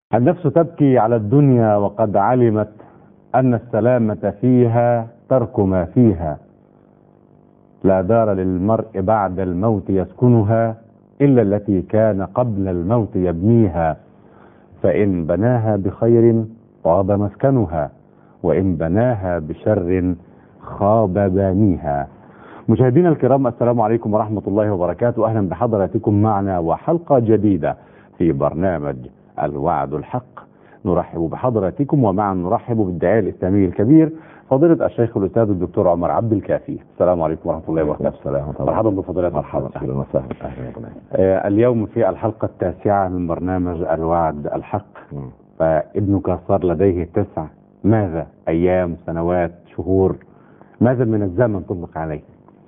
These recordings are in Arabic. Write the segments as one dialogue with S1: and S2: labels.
S1: النفس تبكي على الدنيا وقد علمت أن السلامة فيها ترك ما فيها. لا دار للمرء بعد الموت يسكنها إلا التي كان قبل الموت يبنيها، فإن بناها بخير طاب مسكنها، وإن بناها بشر خاب بانيها. مشاهدينا الكرام، السلام عليكم ورحمة الله وبركاته. أهلا بحضراتكم معنا وحلقة جديدة في برنامج الوعد الحق. نرحب بحضراتكم ومعا نرحب بالداعية الإسلامي الكبير فضيلة الشيخ الأستاذ الدكتور عمر عبد الكافي. السلام عليكم ورحمة الله وبركاته.
S2: السلام ورحمة الله.
S1: مرحبا بفضيلة.
S2: مرحبا أهلا وسهلا.
S1: اليوم في الحلقة التاسعة من برنامج الوعد الحق. فابنك صار لديه 9 ماذا؟ أيام، سنوات، شهور، ماذا من الزمن تطلق عليه؟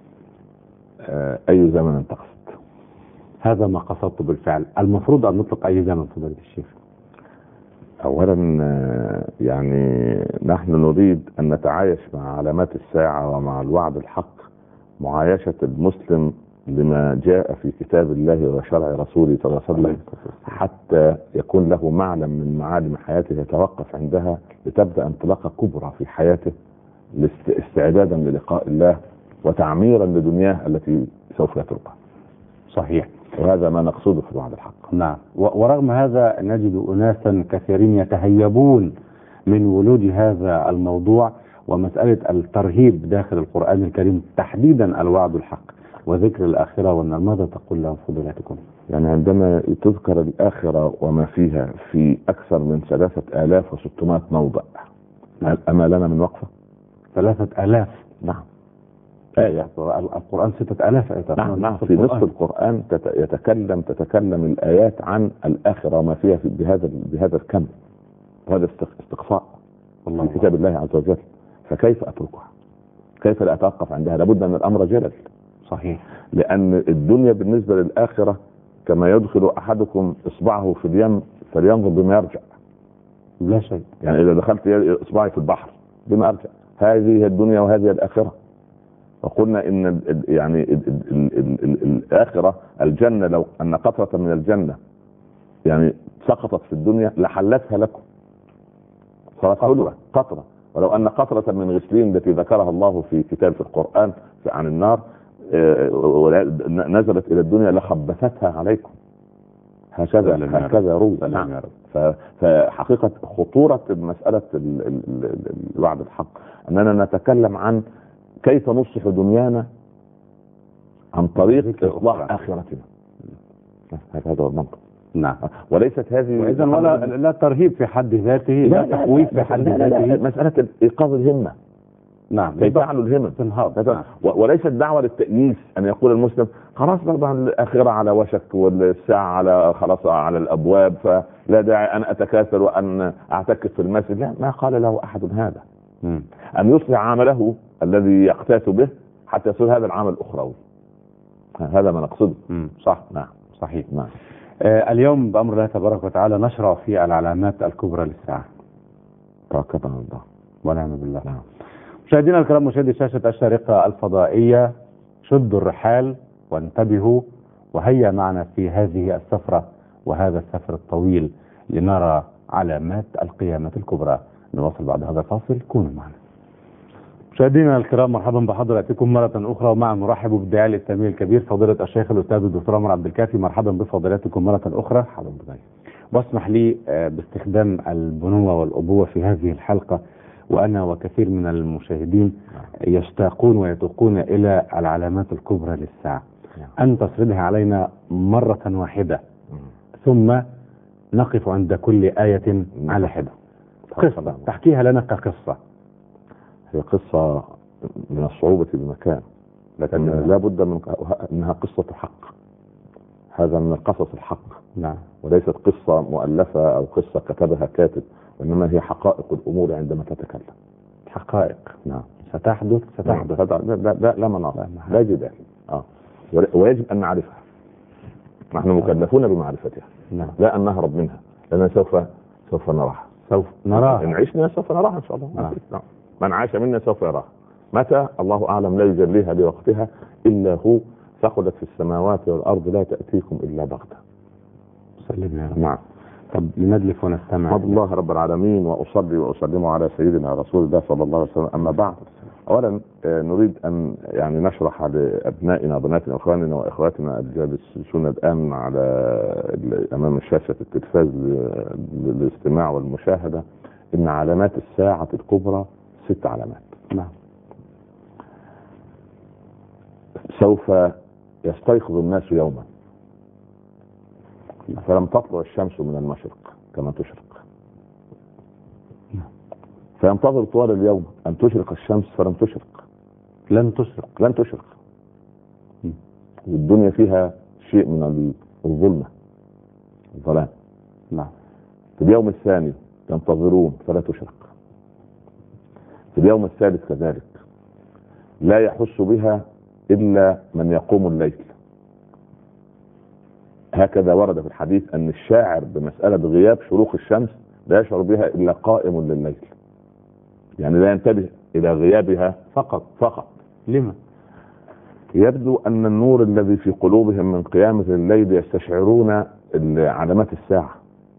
S2: أي زمن تقصد؟
S1: هذا ما قصدت بالفعل. المفروض أن نطلق أي زمن فضيلة الشيخ؟
S2: أولا يعني نحن نريد أن نتعايش مع علامات الساعة ومع الوعد الحق معايشة المسلم لما جاء في كتاب الله وشرع رسوله صلى الله عليه وسلم، حتى يكون له معلم من معالم حياته يتوقف عندها لتبدأ انطلاقة كبرى في حياته استعدادا للقاء الله وتعميرا لدنياه التي سوف يتركها.
S1: صحيح،
S2: وهذا ما نقصده في الوعد الحق.
S1: نعم. ورغم هذا نجد أناسا كثيرين يتهيبون من ولود هذا الموضوع ومسألة الترهيب داخل القرآن الكريم، تحديدا الوعد الحق وذكر الآخرة. وأن ماذا تقول لهم فضيلتكم؟
S2: يعني عندما تذكر الآخرة وما فيها في أكثر من 3600 موضع، أما لنا من وقفة؟
S1: 3000؟
S2: نعم.
S1: القرآن 6000 آية.
S2: نعم. في نصف القرآن تتكلم الآيات عن الآخرة وما فيها بهذا الكم، وهذا استقصاء في كتاب الله عز وجل. فكيف أتركها؟ كيف لا أتوقف عندها؟ لابد أن الأمر جلل.
S1: صحيح.
S2: لأن الدنيا بالنسبة للآخرة كما يدخل أحدكم إصبعه في اليم فلينظر بما يرجع.
S1: لا شيء.
S2: يعني إذا دخلت إصبعي في البحر بما أرجع. هذه الدنيا وهذه الآخرة. وقلنا ان يعني الاخره الجنه، لو ان قطره من الجنه يعني سقطت في الدنيا لحلتها لكم، صارت حلوه قطره. ولو ان قطره من غسلين التي ذكرها الله في كتاب في القران عن النار نزلت الى الدنيا لخبثتها عليكم. هكذا روي. نعم. فحقيقه خطوره مساله الوعد الحق اننا نتكلم عن كيف نصلح دنيانا عن طريق إصلاح آخرتنا. هذا هو المنطق.
S1: نعم.
S2: وليست هذه
S1: وإذا لا ترهيب في حد ذاته، لا تخويف في حد ذاته،
S2: مسألة إيقاظ الهمة.
S1: نعم.
S2: كيف تعلو الهمة تنهض. نعم. وليست دعوة للتأنيس أن يقول المسلم خلاص طبعا الآخرة على وشك والساعة على خلاص على الأبواب، فلا داعي أن أتكاسل وأن أعتكف في المسجد. لا، ما قال له أحد هذا. أن يصلح عمله الذي يقتات به حتى يصير هذا العمل أخروي. هذا ما نقصده.
S1: صح.
S2: نعم.
S1: صحيح.
S2: نعم.
S1: اليوم بأمر الله تبارك وتعالى نشرع في العلامات الكبرى للساعة.
S2: توكلنا على الله
S1: ونعم بالله.
S2: نعم.
S1: مشاهدينا الكرام، مشاهدي شاشة الشارقة الفضائية، شدوا الرحال وانتبهوا وهيا معنا في هذه السفرة وهذا السفر الطويل لنرى علامات القيامة الكبرى. نواصل بعد هذا الفاصل، كونوا معنا. مشاهدينا الكرام، مرحبا بحضراتكم مرة أخرى، ومع نرحب بالداعية الإسلامي الكبير فضيلة الشيخ الأستاذ الدكتور عمر عبد الكافي. مرحبا بفضيلتكم مرة أخرى. واسمح لي باستخدام البنوة والأبوة في هذه الحلقة، وأنا وكثير من المشاهدين يشتاقون ويتوقون إلى العلامات الكبرى للساعة، أن تسردها علينا مرة واحدة ثم نقف عند كل آية على حدة. قصة تحكيها لنا كقصة.
S2: هي قصة من الصعوبة بمكان، لكن لا بد من أنها قصة حق. هذا من القصص الحق.
S1: نعم.
S2: وليست قصة مؤلفة أو قصة كتبها كاتب، وإنما هي حقائق الأمور عندما تتكلم.
S1: حقائق.
S2: نعم.
S1: ستحدث.
S2: لا مناص، لا جدال. ويجب أن نعرفها. نحن مكلفون بمعرفتها.
S1: نعم.
S2: لا أن نهرب منها، لأننا سوف نراها. إن عشنا سوف نراها إن شاء الله. نعم. من عاش منا سوف يراها. متى؟ الله أعلم، لا يجليها لوقتها إلا هو. ثقلت في السماوات والأرض لا تأتيكم إلا بغتة.
S1: سلم يا رب.
S2: نعم.
S1: طب لندلف ونستمع.
S2: احمد الله رب العالمين واصلي واسلم على سيدنا رسول الله صلى الله عليه وسلم. اما بعد، اولا نريد ان يعني نشرح لابنائنا وبناتنا واخواننا واخواتنا الجالسون الان على امام شاشه التلفاز للاستماع والمشاهده ان علامات الساعه الكبرى 6 علامات.
S1: نعم.
S2: سوف يستيقظ الناس يوما فلم تطلع الشمس من المشرق كما تشرق، فينتظر طوال اليوم ان تشرق الشمس فلم تشرق،
S1: لن تشرق.
S2: والدنيا فيها شيء من الظلمه، الظلام.
S1: نعم.
S2: في اليوم الثاني ينتظرون فلا تشرق، في اليوم الثالث كذلك، لا يحس بها الا من يقوم الليل. هكذا ورد في الحديث ان الشاعر بمسألة غياب شروق الشمس لا يشعر بها الا قائم لليل، يعني لا ينتبه الى غيابها فقط.
S1: لما؟
S2: يبدو ان النور الذي في قلوبهم من قيامة الليل يستشعرون علامات الساعة.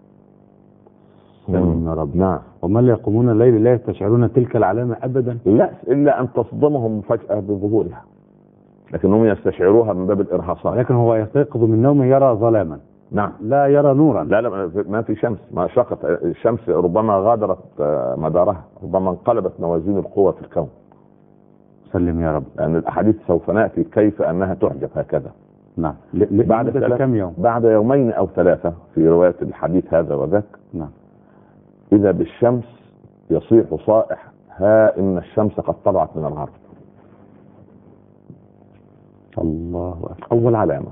S1: يا رب.
S2: نعم.
S1: وما اللي يقومون الليل لا يستشعرون تلك العلامة ابدا؟
S2: لا، الا ان تصدمهم فجأة بظهورها، لكنهم يستشعروها من باب الارهاصات.
S1: لكن هو يستيقظ من نومه يرى ظلاما.
S2: نعم.
S1: لا يرى نورا.
S2: لا ما في شمس، ما شقت الشمس، ربما غادرت مدارها، ربما انقلبت موازين القوة في الكون.
S1: سلم يا رب.
S2: لأن الأحاديث سوف نأتي كيف أنها تعجب هكذا.
S1: نعم.
S2: بعد
S1: كم يوم؟
S2: بعد يومين أو 3 في رواية الحديث هذا وذاك.
S1: نعم.
S2: إذا بالشمس يصيح صائح: ها إن الشمس قد طلعت من الغرب.
S1: الله أكبر.
S2: أول علامة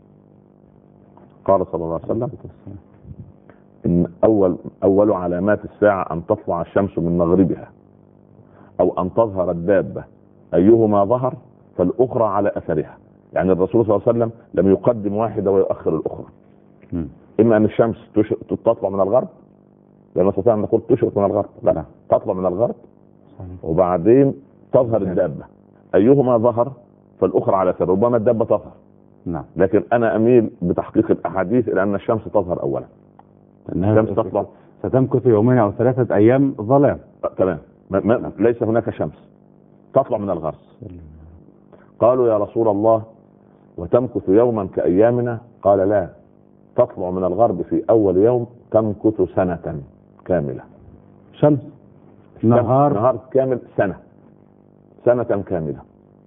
S2: قال صلى الله عليه وسلم إن أول علامات الساعة أن تطلع الشمس من مغربها، أو أن تظهر الدابة أيهما ظهر فالأخرى على أثرها. يعني الرسول صلى الله عليه وسلم لم يقدم واحدة ويؤخر الأخرى. إما أن الشمس تطلع من الغرب، لا نستطيع أن نقول تشرق من الغرب، لا، تطلع من الغرب وبعدين تظهر الدابة أيهما ظهر فالأخرى على أثرها. ربما الدابة تظهر.
S1: نعم.
S2: لكن أنا أميل بتحقيق الأحاديث إلى أن الشمس تظهر أولا.
S1: الشمس تطلع، ستمكث يومين أو 3 أيام ظلام.
S2: تمام. ليس هناك شمس، تطلع من الغرب. قالوا يا رسول الله وتمكث يوما كأيامنا؟ قال لا، تطلع من الغرب في أول يوم تمكث سنة كاملة.
S1: شمس نهار
S2: كامل، سنة كاملة.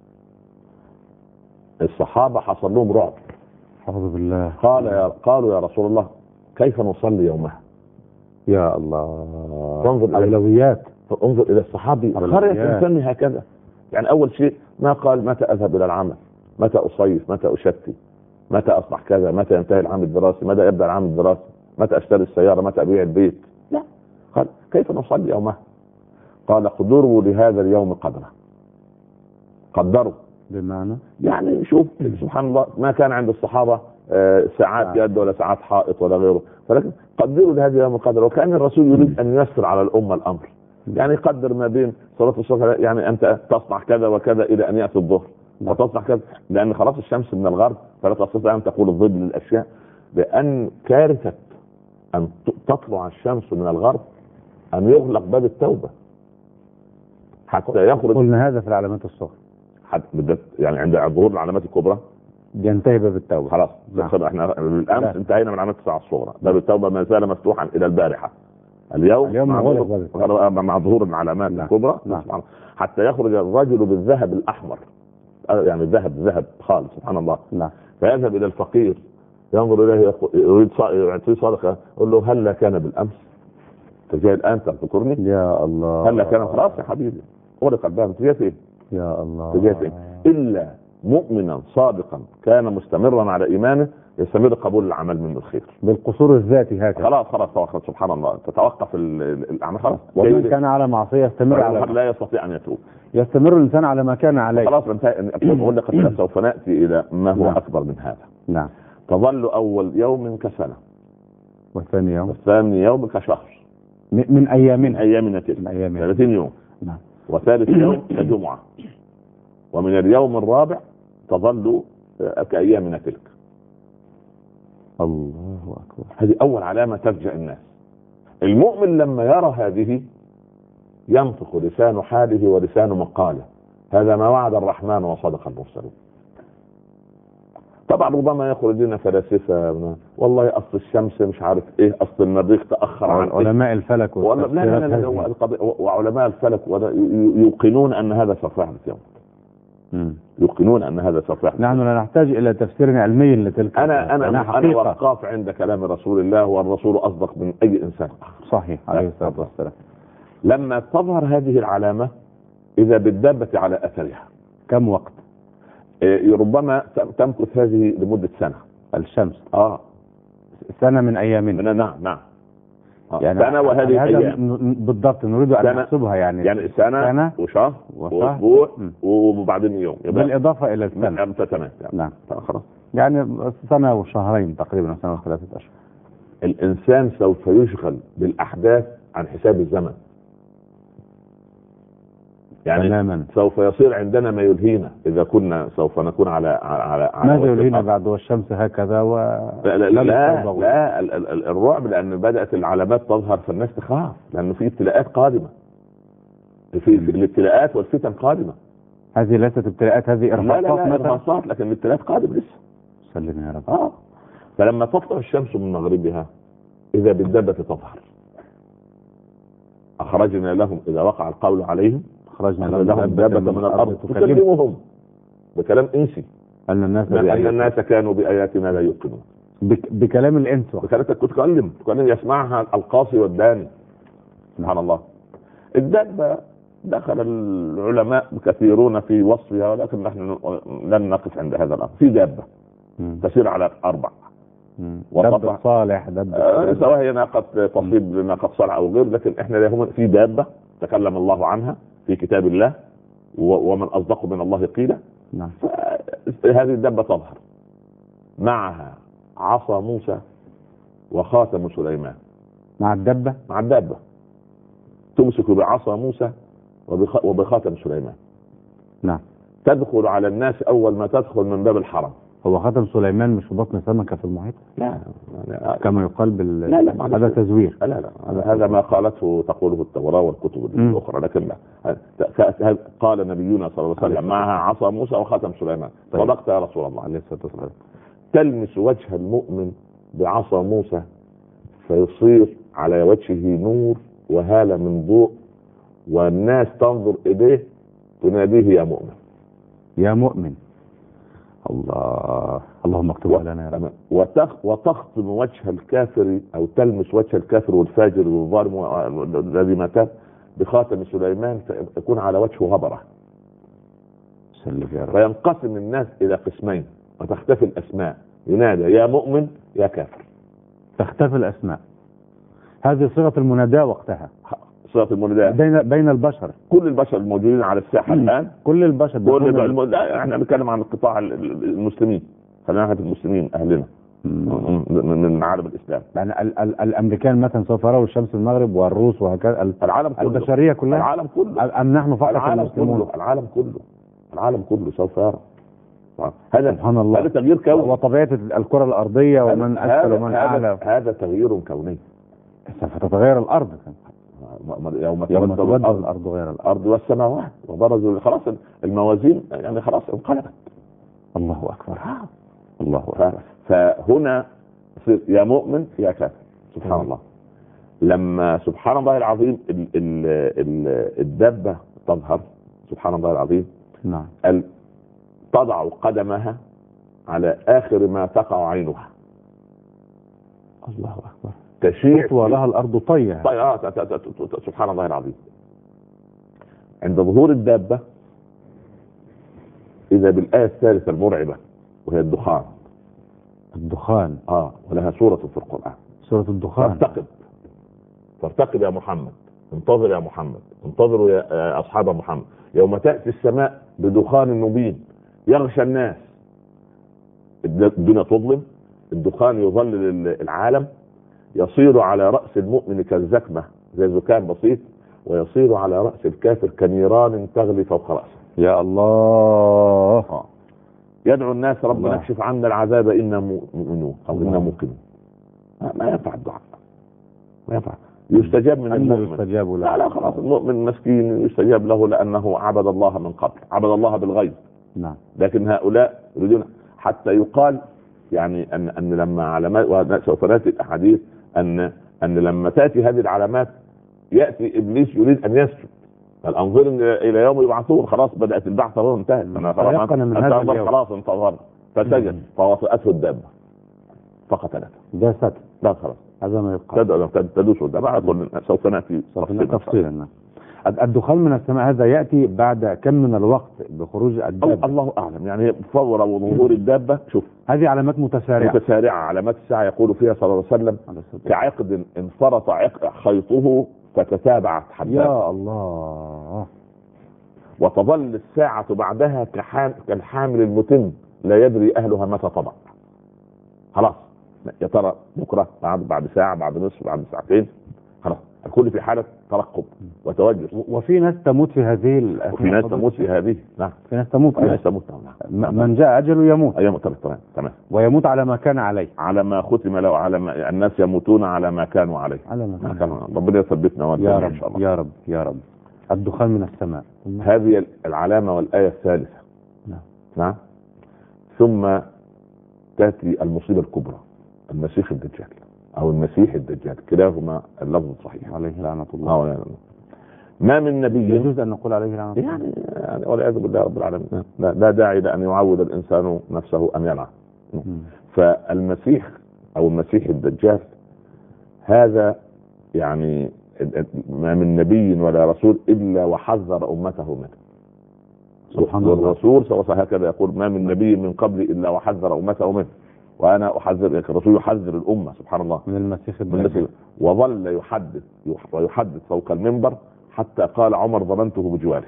S2: الصحابة حصل لهم رعب.
S1: أعوذ بالله.
S2: قالوا يا رسول الله كيف نصلي يومها؟
S1: يا الله.
S2: تنظر
S1: أولويات.
S2: انظر إلى الصحابي قرية الإنسان هكذا. يعني أول شيء ما قال متى أذهب إلى العمل، متى أصيف، متى أشتي، متى أصبح كذا، متى ينتهي العام الدراسي، متى يبدأ العام الدراسي، متى أشتري السيارة، متى أبيع البيت. لا، قال كيف نصلي يومها؟ قال قدروا لهذا اليوم قدره. قدروا
S1: بمعنى
S2: يعني شوف سبحان الله، ما كان عند الصحابة ساعات يد ولا ساعات حائط ولا غيره، ولكن قدروا لهذا اليوم قدره. وكان الرسول يريد أن ييسر على الأمة الأمر، يعني قدر ما بين صلاة الصبح، يعني أنت تصنع كذا وكذا إلى أن يأتي الظهر، وتصنع كذا، لأن خلاص الشمس من الغرب فلا تستطيع أن تقول الضد للأشياء. لأن كارثة أن تطلع الشمس من الغرب أن يغلق باب التوبة حتى يخرج.
S1: قلنا هذا في العلامات الصغرى،
S2: يعني عند ظهور العلامات الكبرى
S1: ينتهي باب التوبة.
S2: خلاص. احنا بالامس انتهينا من علامات الساعة الصغرى، باب التوبة ما زال مفتوحا إلى البارحة. اليوم مع ظهور العلامات الكبرى حتى يخرج الرجل بالذهب الأحمر، يعني ذهب خالص سبحان الله. فيذهب إلى الفقير ينظر إليه يريد يعطيه صدقة، يقول له هل كان بالأمس؟ تجي الآن تذكرني
S1: يا الله.
S2: هل كان؟ خلاص يا حبيبي غلق الباب. تجي فين
S1: يا الله؟
S2: تجي فين؟ إلا مؤمنا صادقا كان مستمرا على إيمانه يستمر قبول العمل منه الخير
S1: بالقصور الذاتي هكذا.
S2: خلاص سبحان الله تتوقف الأعمال خلاص.
S1: ومن كان على معصية يستمر على
S2: لا يستطيع أن يتوب.
S1: يستمر الإنسان على ما كان عليه.
S2: خلاص أقول لك سوف نأتي إلى ما هو أكبر من هذا.
S1: نعم.
S2: تظل أول يوم كسنة، والثاني يوم كشهر
S1: من أيامنا
S2: تلك،
S1: من أيامنا
S2: 30 يوم.
S1: نعم.
S2: وثالث يوم كجمعة، ومن اليوم الرابع تظل كأيامنا تلك.
S1: الله أكبر.
S2: هذه أول علامة تفجأ الناس. المؤمن لما يرى هذه ينطق لسان حاله ولسان مقاله، هذا ما وعد الرحمن وصدق المرسلون. طبعا ربما يخرج لنا فلاسفه والله اصل الشمس مش عارف ايه، اصل المريخ تاخر عن
S1: علماء الفلك
S2: وعلماء الفلك يوقنون ان هذا سوف يحدث يوم. يوقنون ان هذا سوف يحدث.
S1: نحن لا نحتاج الى تفسير علمي لتلك.
S2: انا وقاف عند كلام رسول الله، والرسول اصدق من اي انسان اخر.
S1: صحيح عليه الصلاه والسلام.
S2: لما تظهر هذه العلامه اذا بالدابه على اثرها.
S1: كم وقت؟
S2: ربما تمكث هذه لمده سنه.
S1: الشمس سنه من ايامنا.
S2: نعم
S1: يعني
S2: سنه وهذه ايام
S1: بالضبط نريد ان نحسبها، يعني
S2: سنه وشهر واسبوع وبعدين يوم،
S1: بالاضافه الى السنه.
S2: تمام.
S1: نعم
S2: خلاص،
S1: يعني سنه وشهرين تقريبا، سنه وثلاثه اشهر.
S2: الانسان سوف يشغل بالاحداث عن حساب الزمن، يعني
S1: تماما.
S2: سوف يصير عندنا ما يلهينا اذا كنا سوف نكون على
S1: ماذا يلهينا بعد والشمس هكذا
S2: لا الرعب، لان بدات العلامات تظهر فالناس تخاف، لانه في ابتلاءات قادمه، في الابتلاءات والفتن قادمه.
S1: هذه ليست ابتلاءات، هذه
S2: ارهاصات لكن الابتلاءات قادمه لسه.
S1: سلم يا رب.
S2: فلما تطلع الشمس من مغربها اذا بالدابه تظهر. اخرجنا لهم اذا وقع القول عليهم أخرجنا لهم دابة من الأرض تكلمهم بكلام إنسي أن الناس كانوا بآياتنا لا يوقنون.
S1: بكلام الإنس،
S2: بكلامك تتكلم يسمعها القاصي والداني. سبحان الله. الدابة دخل العلماء كثيرون في وصفها، ولكن نحن لن نقف عند هذا الأمر. في دابة تسير على 4.
S1: دابة صالح،
S2: سواء هي ناقة تصيب ناقة صالح أو غير، لكن إحنا لهم في دابة تكلم الله عنها في كتاب الله، ومن أصدق من الله قيلا.
S1: نعم.
S2: هذه الدابة تظهر معها عصا موسى وخاتم سليمان.
S1: مع الدابة
S2: تمسك بعصا موسى وبخاتم سليمان.
S1: نعم.
S2: تدخل على الناس أول ما تدخل من باب الحرم.
S1: هو خاتم سليمان مش في بطن سمكة في المحيط؟
S2: لا
S1: كما يقال
S2: لا
S1: هذا تزوير.
S2: لا هذا ما قالته تقوله التوراة والكتب الأخرى، لكن لا. قال نبينا صلى الله عليه وسلم معها عصا موسى وخاتم سليمان. صدقت يا رسول الله عليه الصلاة والسلام. تلمس وجه المؤمن بعصا موسى فيصير على وجهه نور وهالة من ضوء، والناس تنظر إليه تناديه يا مؤمن
S1: يا مؤمن. اللهم اكتبها لنا يا رب.
S2: وتخطم وجه الكافر او تلمس وجه الكافر والفاجر والظالم الذي ما تاب بخاتم سليمان فيكون على وجهه هبره. فينقسم الناس الى قسمين وتختفي الاسماء، ينادى يا مؤمن يا كافر.
S1: تختفي الاسماء. هذه صيغه المناداه وقتها،
S2: صيغه المناداه
S1: بين البشر،
S2: كل البشر الموجودين على الساحه الان،
S1: كل البشر.
S2: احنا بنتكلم عن القطاع المسلمين، خلينا ناخذ المسلمين اهلنا من عالم الاسلام.
S1: يعني الامريكان مثلا سوف يروا الشمس المغرب، والروس وهكذا،
S2: العالم كله،
S1: البشريه كلها،
S2: العالم كله،
S1: ام نحن فقط المسلمون؟
S2: العالم كله سوف يرى. هذا
S1: سبحان الله.
S2: هذا تغيير كوني،
S1: وطبيعه الكره الارضيه ومن اسفل ومن اعلى.
S2: هذا تغيير كوني.
S1: سوف تتغير الارض
S2: يوم
S1: تبدل الارض غير
S2: الارض والسماوات وبرزوا، خلاص الموازين يعني خلاص انقلبت.
S1: الله اكبر. الله اكبر.
S2: فهنا يا مؤمن يا كافر. سبحان الله. لما سبحان الله العظيم الدابة تظهر، سبحان الله العظيم.
S1: نعم.
S2: تضع قدمها على آخر ما تقع عينها.
S1: الله أكبر.
S2: تشيع
S1: ولها الأرض طية.
S2: سبحان الله العظيم. عند ظهور الدابة إذا بالآية الثالثة المرعبة وهي الدخان. ولها سورة في القرآن،
S1: سورة الدخان.
S2: فارتقب يا محمد، انتظر يا محمد، انتظروا يا أصحاب محمد، يوم تأتي السماء بدخان مبين يغشى الناس. الدنيا تظلم، الدخان يظلل العالم، يصير على رأس المؤمن كالزكمة زي زكام بسيط، ويصير على رأس الكافر كنيران تغلي فوق رأسه.
S1: يا الله.
S2: يدعو الناس ربنا
S1: الله.
S2: اكشف عنا العذاب إنا مؤمنون أو إنا موقنون. ما ينفع الدعاء، ما ينفع. يستجاب من المؤمن.
S1: يستجاب له.
S2: لا خلاص، المؤمن مسكين يستجاب له لأنه عبد الله من قبل، عبد الله بالغيب.
S1: نعم.
S2: لكن هؤلاء يريدون حتى يقال يعني أن لما علامات، وسوف نأتي الأحاديث أن لما تأتي هذه العلامات يأتي إبليس يريد أن يسجد. الأنظر إلى يوم يبعثون، خلاص بدأت البعث انتهت. خلاص انتظر فسجد فوطئته الدابة فقتلته.
S1: ده ستر.
S2: لا خلاص
S1: هذا ما يقال.
S2: تدوس الدابة. سوف نأتي
S1: تفصيلا. الدخان من السماء هذا يأتي بعد كم من الوقت بخروج الدابة؟ الله
S2: أعلم، يعني فور وظهور الدابة. شوف
S1: هذه علامات متسارعة.
S2: علامات الساعة يقول فيها صلى الله عليه وسلم كعقد انفرط خيطه فتتابعت حبات.
S1: يا الله.
S2: وتظل الساعة بعدها كالحامل المتم لا يدري أهلها متى طبع. خلاص يا ترى بكرة، بعد ساعة، بعد نصف، بعد ساعتين، خلاص الكل في حالة ترقب وتوجس.
S1: وفي ناس تموت في هذه
S2: وفي ناس تموت في هذه. نعم.
S1: في ناس تموت.
S2: نعم.
S1: من جاء أجله يموت.
S2: أيوة تمام.
S1: ويموت على ما كان عليه،
S2: على ما ختم له، على ما الناس يموتون على ما كانوا عليه.
S1: على ما كانوا.
S2: ربنا يثبتنا
S1: يا رب إن شاء الله. يا رب يا رب. الدخان من السماء.
S2: هذه العلامة والآية الثالثة. نعم. ثم تأتي المصيبة الكبرى، المسيح الدجال أو المسيح الدجال، كلاهما اللفظ الصحيح.
S1: عليه لعنة الله.
S2: ما من نبي
S1: يجوز أن نقول عليه لعنة الله
S2: يعني والعياذ بالله رب العالمين. لا داعي لأن يعود الإنسان نفسه أن يلعن. فالمسيح أو المسيح الدجال هذا يعني ما من نبي ولا رسول إلا وحذر أمته منه.
S1: سبحان الله.
S2: والرسول هكذا يقول: ما من نبي من قبل إلا وحذر أمته منه، وأنا أحذر. الرسول يحذر الأمة سبحان الله
S1: من المسيح الدجال.
S2: وظل يحدث فوق المنبر حتى قال عمر: ظننته بجواره.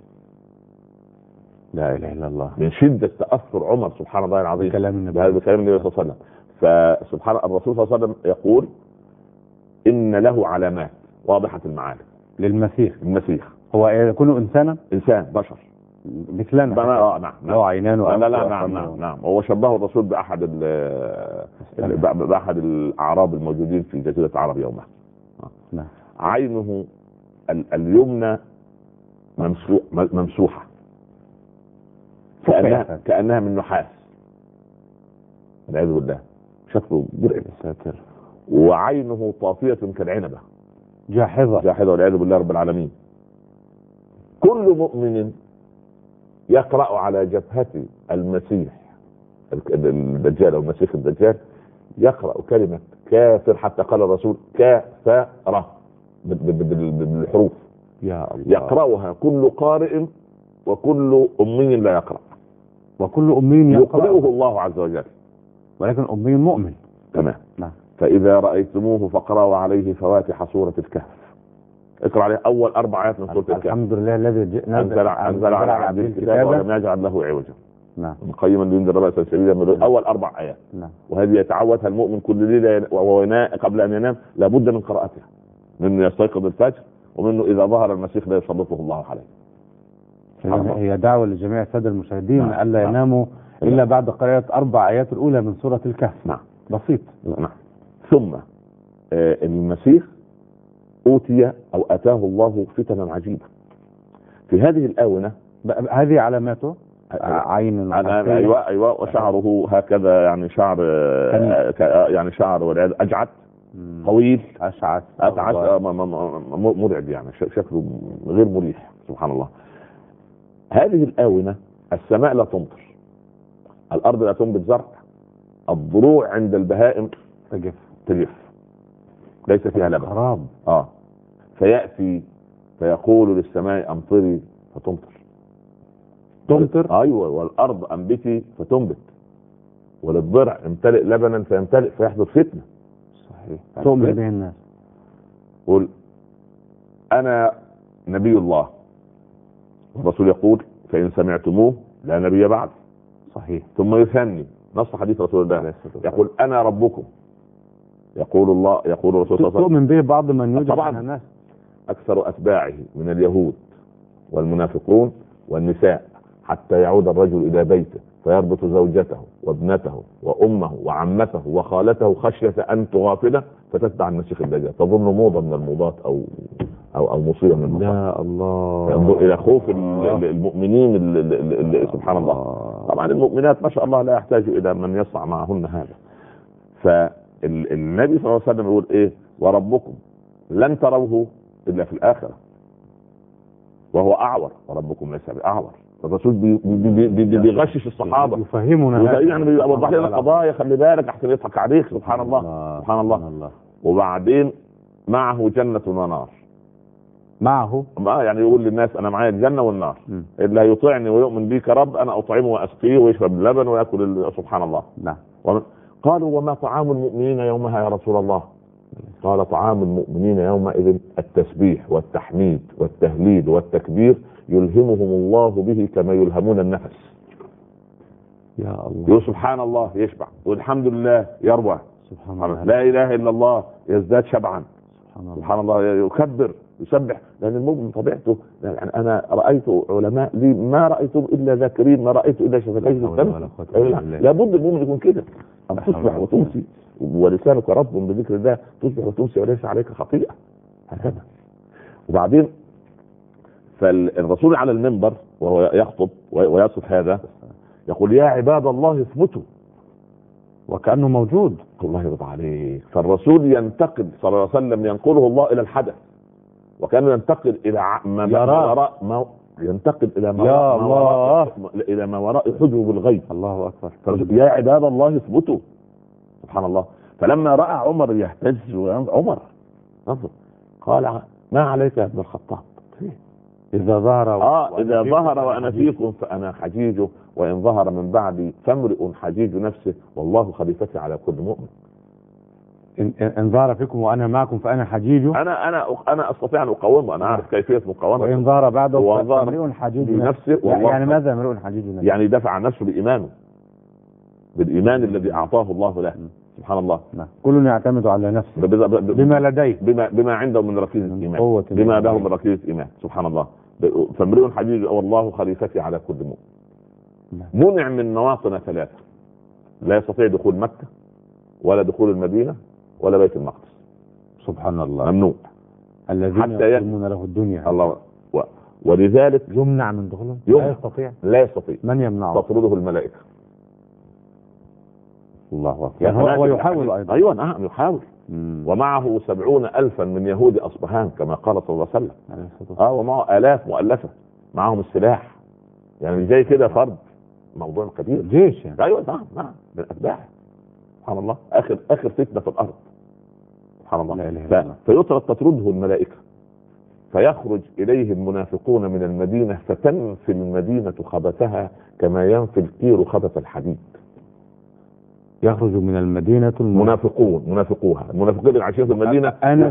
S1: لا إله إلا الله.
S2: من شدة تأثر عمر سبحان الله العظيم
S1: بكلام النبي
S2: صلى الله عليه وسلم. فسبحان الرسول صلى الله عليه وسلم يقول: إن له علامات واضحة المعالم
S1: للمسيح.
S2: المسيح
S1: هو يكون إنسان
S2: بشر
S1: مثلنا.
S2: نعم.
S1: له عينان
S2: نعم. هو شبهه الرسول بأحد الأعراب الموجودين في جزيرة العرب يومها.
S1: نعم.
S2: عينه اليمنى ممسوحة كأنها من نحاس والعياذ بالله، شكله مرعب.
S1: ساتر.
S2: وعينه طافية كالعنبة جاحظة والعياذ بالله رب العالمين. كل مؤمن يقرأ على جبهة المسيح الدجال أو المسيح الدجال يقرأ كلمة كافر، حتى قال الرسول: كافرة بالحروف.
S1: يا الله.
S2: يقرأها كل قارئ وكل أمي لا يقرأ،
S1: وكل أمي
S2: يقرأه الله عز وجل،
S1: ولكن أمي مؤمن.
S2: تمام.
S1: نعم.
S2: فإذا رأيتموه فقرأوا عليه فواتح سورة الكهف. اقرأ عليه أول 4 آيات من سورة الكهف.
S1: الحمد لله الذي
S2: أنزل على عبده الكتاب ولم يجعل له عوجا.
S1: نعم.
S2: قيما لينذر بأسا شديدا من أول 4 آيات.
S1: نعم.
S2: وهذه يتعودها المؤمن كل ليلة وهو قبل أن ينام، لابد من قراءتها، منه يستيقظ الفجر، ومنه إذا ظهر المسيح لا يسلطه الله عليه.
S1: هي دعوة لجميع السادة المشاهدين ألا يناموا إلا بعد قراءة 4 آيات الأولى من سورة الكهف.
S2: نعم.
S1: بسيط.
S2: نعم. ثم المسيح أوتي أو أتاه الله فتنا عجيبة في هذه الآونة.
S1: هذه علاماته عين.
S2: أيوة. وشعره هكذا، يعني شعر يعني شعر أجعد طويل
S1: أشعث
S2: مرعب، يعني شكله غير مريح سبحان الله. هذه الآونة السماء لا تمطر، الأرض لا تنبت زرع، الضروع عند البهائم تجف ليس فيها لبن.
S1: خراب.
S2: فيأتي فيقول للسماء: أمطري فتمطر. أيوة. والأرض أنبتي فتنبت. وللضرع امتلئ لبنا فيمتلئ فيحدث فتنة.
S1: صحيح. تؤمن به الناس.
S2: قل: أنا نبي الله. الرسول يقول: فإن سمعتموه لا نبي بعد.
S1: صحيح.
S2: ثم يثني نص حديث رسول الله يقول: أنا ربكم. يقول الرسول صلى الله عليه وسلم:
S1: تؤمن به بعض من يوجد
S2: طبعا
S1: الناس.
S2: أكثر أتباعه من اليهود والمنافقون والنساء، حتى يعود الرجل إلى بيته فيربط زوجته وابنته وامه وعمته وخالته خشيه ان تغافله فتتبع المسيح الدجال، تظن موضه من الموضات او مصيبه من المصائب.
S1: يا الله،
S2: ينظر الى خوف المؤمنين سبحان الله. طبعا المؤمنات ما شاء الله لا يحتاج الى من يصنع معهن هذا. فالنبي صلى الله عليه وسلم يقول ايه؟ وربكم لن تروه الا في الاخره وهو اعور، وربكم ليس باعور. الرسول بيغشش الصحابه،
S1: يفهمنا
S2: يعني بيوضح لنا القضايا، خلي بالك احسن يضحك عليك. سبحان الله سبحان الله. وبعدين معه جنه ونار،
S1: معه
S2: يعني يقول للناس انا معايا الجنه والنار، اللي هيطيعني ويؤمن بي كرب انا اطعمه واسقيه ويشرب اللبن وياكل. سبحان الله.
S1: نعم.
S2: قالوا وما طعام المؤمنين يومها يا رسول الله؟ قال طعام المؤمنين يومئذ التسبيح والتحميد والتهليل والتكبير يلهمهم الله به كما يلهمون النفس.
S1: يا الله.
S2: يقول سبحان الله يشبع، والحمد لله يروى،
S1: سبحان الله،
S2: لا اله الا الله يزداد شبعا.
S1: سبحان
S2: الله يكبر يسبح، لان المؤمن طبيعته. يعني انا رايت علماء لي ما رايتهم الا ذاكرين، ما رايت الا شفتين. لابد المؤمن يكون كده، ان تصبح وتمسي ولسانك رب بذكر الله، تصبح وتمسي وليس عليك خطيئه هكذا. وبعدين فالرسول على المنبر وهو يخطب ويصف هذا يقول يا عباد الله اثبتوا،
S1: وكأنه موجود.
S2: الله يرضى عليك. فالرسول ينتقل صلى الله عليه وسلم ينقله الله الى الحدث، وكانه ينتقل الى ما وراء، ينتقل الى ما وراء حجب الغيب.
S1: الله اكبر.
S2: يا عباد الله اثبتوا. سبحان الله. فلما راى عمر يهتز عمر نظر قال ما عليك يا ابن الخطاب؟
S1: إذا ظهر
S2: وأنا فيكم فأنا حجيجه، وإن ظهر من بعدي فامرئ حجيج نفسه، والله خليفتي على كل مؤمن.
S1: إن ظهر فيكم وأنا معكم فأنا حجيجه.
S2: أنا أستطيع أن أقاومه، أنا أعرف كيفية مقاومته.
S1: وإن ظهر بعده فامرئ حجيج نفسه. يعني ماذا امرئ حجيج نفسه؟
S2: يعني دفع عن نفسه بإيمانه، بالإيمان الذي أعطاه الله له. سبحان الله.
S1: كل يعتمد على نفسه بما لديه،
S2: بما عنده من ركيزة إيمان، بما له من ركيزة إيمان. سبحان الله. فامرئ حجيج والله خليفتي على كل مؤمن. منع من مواطن ثلاثة، لا يستطيع دخول مكة ولا دخول المدينة ولا بيت المقدس.
S1: سبحان الله.
S2: ممنوع.
S1: الذين يقدمون له الدنيا
S2: الله ولذلك
S1: يمنع من دخولهم. لا يستطيع. من يمنعه؟
S2: تطرده الملائكة. الله أكبر.
S1: يعني هو يحاول أيضا.
S2: أيوة نعم يحاول. ومعه 70,000 من يهود أصبهان كما قال صلى الله عليه وسلم. ومعه آلاف مؤلفة معهم السلاح، يعني زي كده فرد، موضوع كبير،
S1: جيش يعني.
S2: أيوة نعم من أتباعه. سبحان الله. آخر فتنة في الأرض. سبحان الله. فيطرد تطرده الملائكة، فيخرج إليه المنافقون من المدينة فتنفي المدينة خبثها كما ينفي الكير خبث الحديد.
S1: يخرج من المدينة
S2: منافقوها، المنافقين اللي عايشين في المدينة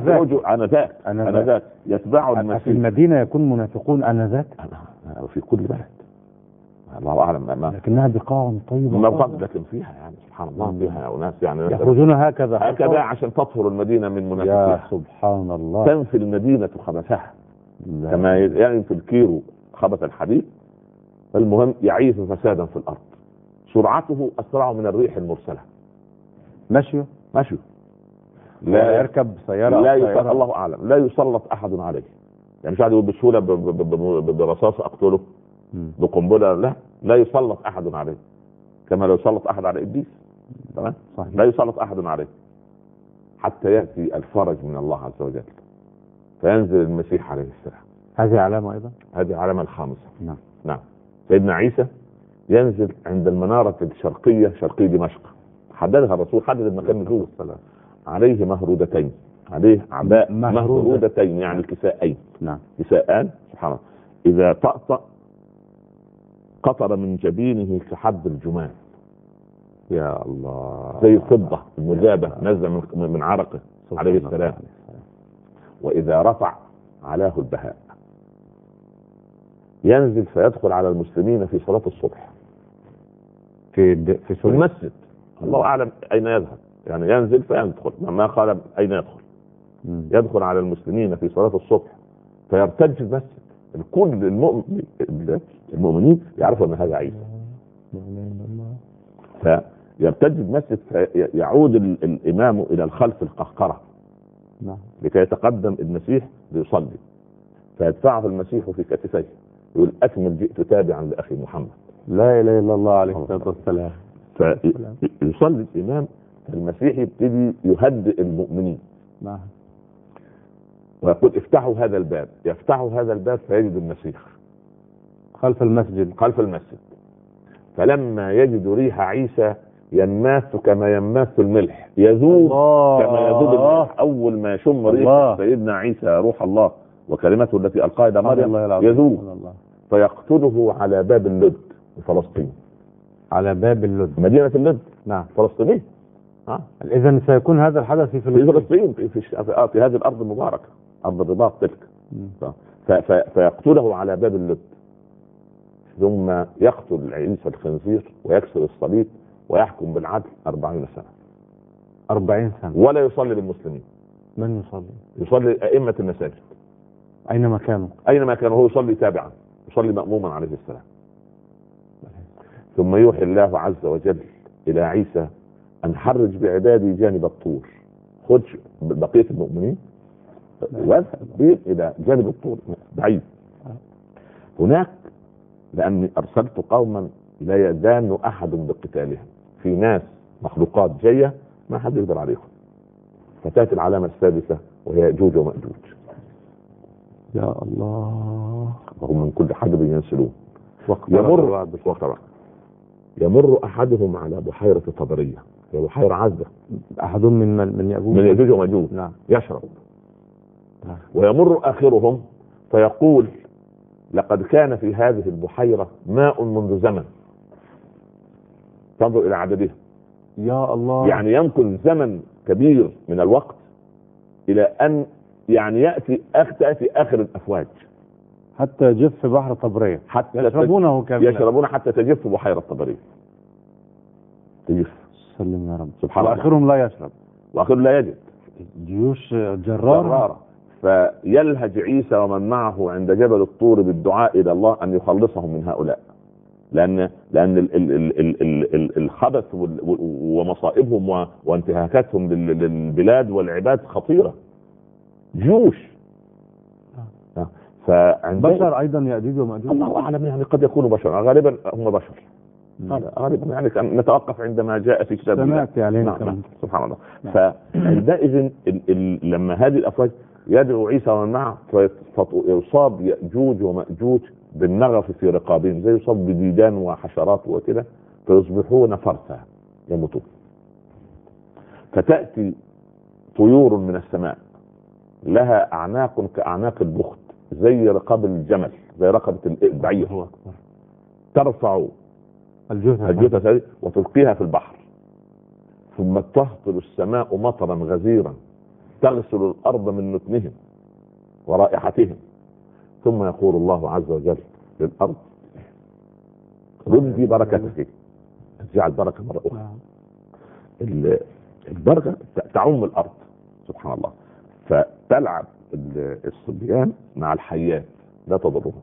S2: آنذاك يتبعوا المسيح.
S1: في المدينة يكون منافقون آنذاك
S2: في كل بلد، الله أعلم.
S1: لكنها بقاع طيبة،
S2: لكن فيها يعني سبحان الله فيها أناس يعني
S1: يخرجون هكذا
S2: عشان تطهر المدينة من منافقين.
S1: يا سبحان الله.
S2: تنفي المدينة خبثها كما ينفي الكير خبث الحديد. المهم يعيث فسادا في الأرض، سرعته أسرع من الريح المرسلة.
S1: مشيه لا يركب سيارة،
S2: لا الله أعلم. لا يسلط أحد عليه، يعني مش قاعد يقول بسهولة برصاص أقتله، بقنبلة، لا يسلط أحد عليه كما لا يسلط أحد على إبليس. تمام؟ لا يسلط أحد عليه حتى يأتي الفرج من الله عز وجل، فينزل المسيح عليه السلام.
S1: هذه علامة أيضا،
S2: هذه علامة الخامسة. نعم. سيدنا عيسى ينزل عند المنارة الشرقية، شرقي دمشق، حددها الرسول، حدد المكان نزوله. عليه مهرودتين، عليه أعباء مهرودتين، يعني كساءين.
S1: نعم.
S2: كساءان. سبحان الله. إذا طأطأ قطر من جبينه كحب الجمان.
S1: يا الله.
S2: زي الفضة المذابة نزل من عرقه عليه السلام. وإذا رفع علاه البهاء. ينزل فيدخل على المسلمين في صلاة الصبح في المسجد، الله أعلم أين يذهب، يعني ينزل فيدخل، ما قال أين يدخل. يدخل على المسلمين في صلاة الصبح فيرتج المسجد. كل المؤمنين يعرفوا أن هذا عيسى. فيرتج المسجد فيعود الامام الى الخلف القهقرة
S1: نعم.
S2: لكي يتقدم المسيح ليصلي، فيدفعه المسيح في كتفيه يقول اكمل جئت تابعا لاخي محمد.
S1: لا اله الا الله عليه الصلاه والسلام.
S2: فيصلي الامام، المسيح يبتدي يهدئ المؤمنين.
S1: نعم.
S2: ويقول افتحوا هذا الباب، يفتحوا هذا الباب فيجد المسيح
S1: خلف المسجد.
S2: فلما يجد ريح عيسى ينماث كما ينماث الملح، يذوب كما يذوب الملح. اول ما يشم ريح سيدنا عيسى روح الله وكلمته التي القاها الى مريم يذوب، فيقتله على باب اللد بفلسطين.
S1: على باب اللد،
S2: مدينة اللد.
S1: نعم.
S2: فلسطينية.
S1: اذا سيكون هذا الحدث في
S2: فلسطين في هذه الارض المباركة، ارض الرباط تلك. فيقتله على باب اللد، ثم يقتل عيسى الخنزير ويكسر الصليب ويحكم بالعدل 40 سنة.
S1: 40 سنة
S2: ولا يصلي بالمسلمين.
S1: من يصلي؟
S2: يصلي ائمة المساجد
S1: اينما كانوا.
S2: هو يصلي تابعا، يصلي مأموما عليه السلام. ثم يوحي الله عز وجل الى عيسى ان حرج بعبادي جانب الطور، خذ بقية المؤمنين واذهب الى جانب الطور بعيد هناك، لاني ارسلت قوما لا يدان احد بقتالهم، في ناس مخلوقات جايه ما حد يقدر عليهم. فتاتي العلامه السادسه وهي ياجوج وماجوج. يا الله، وهم من كل حدب ينسلون. يمر احدهم على بحيره طبريه، هي بحيره عذبه.
S1: احدهم من
S2: ياجوج وماجوج.
S1: نعم.
S2: يشرب. ويمر اخرهم فيقول لقد كان في هذه البحيرة ماء منذ زمن. تنظر إلى عددها.
S1: يا الله.
S2: يعني يمكن زمن كبير من الوقت إلى أن يعني تأتي آخر الأفواج
S1: حتى يجف بحر طبرية،
S2: حتى
S1: يشربونه كاملا.
S2: يشربون حتى تجف بحيرة طبرية. تجف.
S1: سلم يا رب.
S2: سبحان الله.
S1: وآخرهم لا يشرب.
S2: وآخرهم لا يجد.
S1: جيوش جرارة.
S2: فيلهج عيسى ومن معه عند جبل الطور بالدعاء إلى الله أن يخلصهم من هؤلاء، لأن الخبث ومصائبهم وانتهاكاتهم للبلاد والعباد خطيرة. جيوش.
S1: بشر أيضا يأجوج ومأجوج.
S2: الله أعلم، يعني قد يكونوا بشر، غالبا هم بشر. غالبا يعني نتوقف عندما جاء في كتاب الله.
S1: نعم.
S2: سبحان الله. فعندئذ لما هذه الأفواج يدعو عيسى ومن معه فيصاب يأجوج ومأجوج بالنغف في رقابهم، زي يصاب بديدان وحشرات وكده، فيصبحون فرثا يموتون. فتأتي طيور من السماء لها أعناق كأعناق البخت، زي رقاب الجمل، زي رقبة البعير، ترفع الجثث وتلقيها في البحر، ثم تهطل السماء مطرا غزيرا تغسل الأرض من نتنهم ورائحتهم، ثم يقول الله عز وجل للأرض ردي بركتك، تجعل بركة مرة أخرى. البركة تعم الأرض سبحان الله. فتلعب الصبيان مع الحيات لا تضرهم،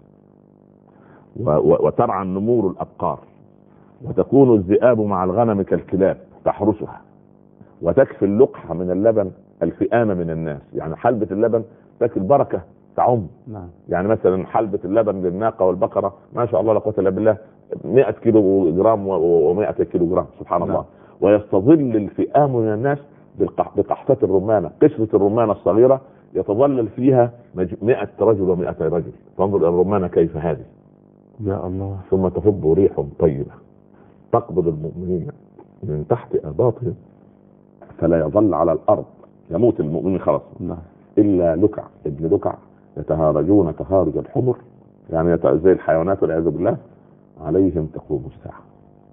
S2: وترعى النمور الأبقار، وتكون الذئاب مع الغنم كالكلاب تحرسها، وتكفي اللقحة من اللبن الفئام من الناس. يعني حلبة اللبن تكفي البركة تعم. يعني مثلا حلبة اللبن للناقة والبقرة ما شاء الله لا قوة الا بالله 100 كيلو جرام و100 كيلو جرام سبحان الله. ويستظل الفئام من الناس بقحفة الرمانة، قشرة الرمانة الصغيرة يتظلل فيها 100 رجل و100 رجل. فانظر الرمانة كيف هذه.
S1: يا الله.
S2: ثم تفض ريح طيبة تقبض المؤمنين من تحت أباطهم فلا يظل على الأرض، يموت المؤمن خلاص إلا لكع ابن لكع يتهارجون تهارج الحمر، يعني زي الحيوانات والعياذ بالله، عليهم تقوم الساعة.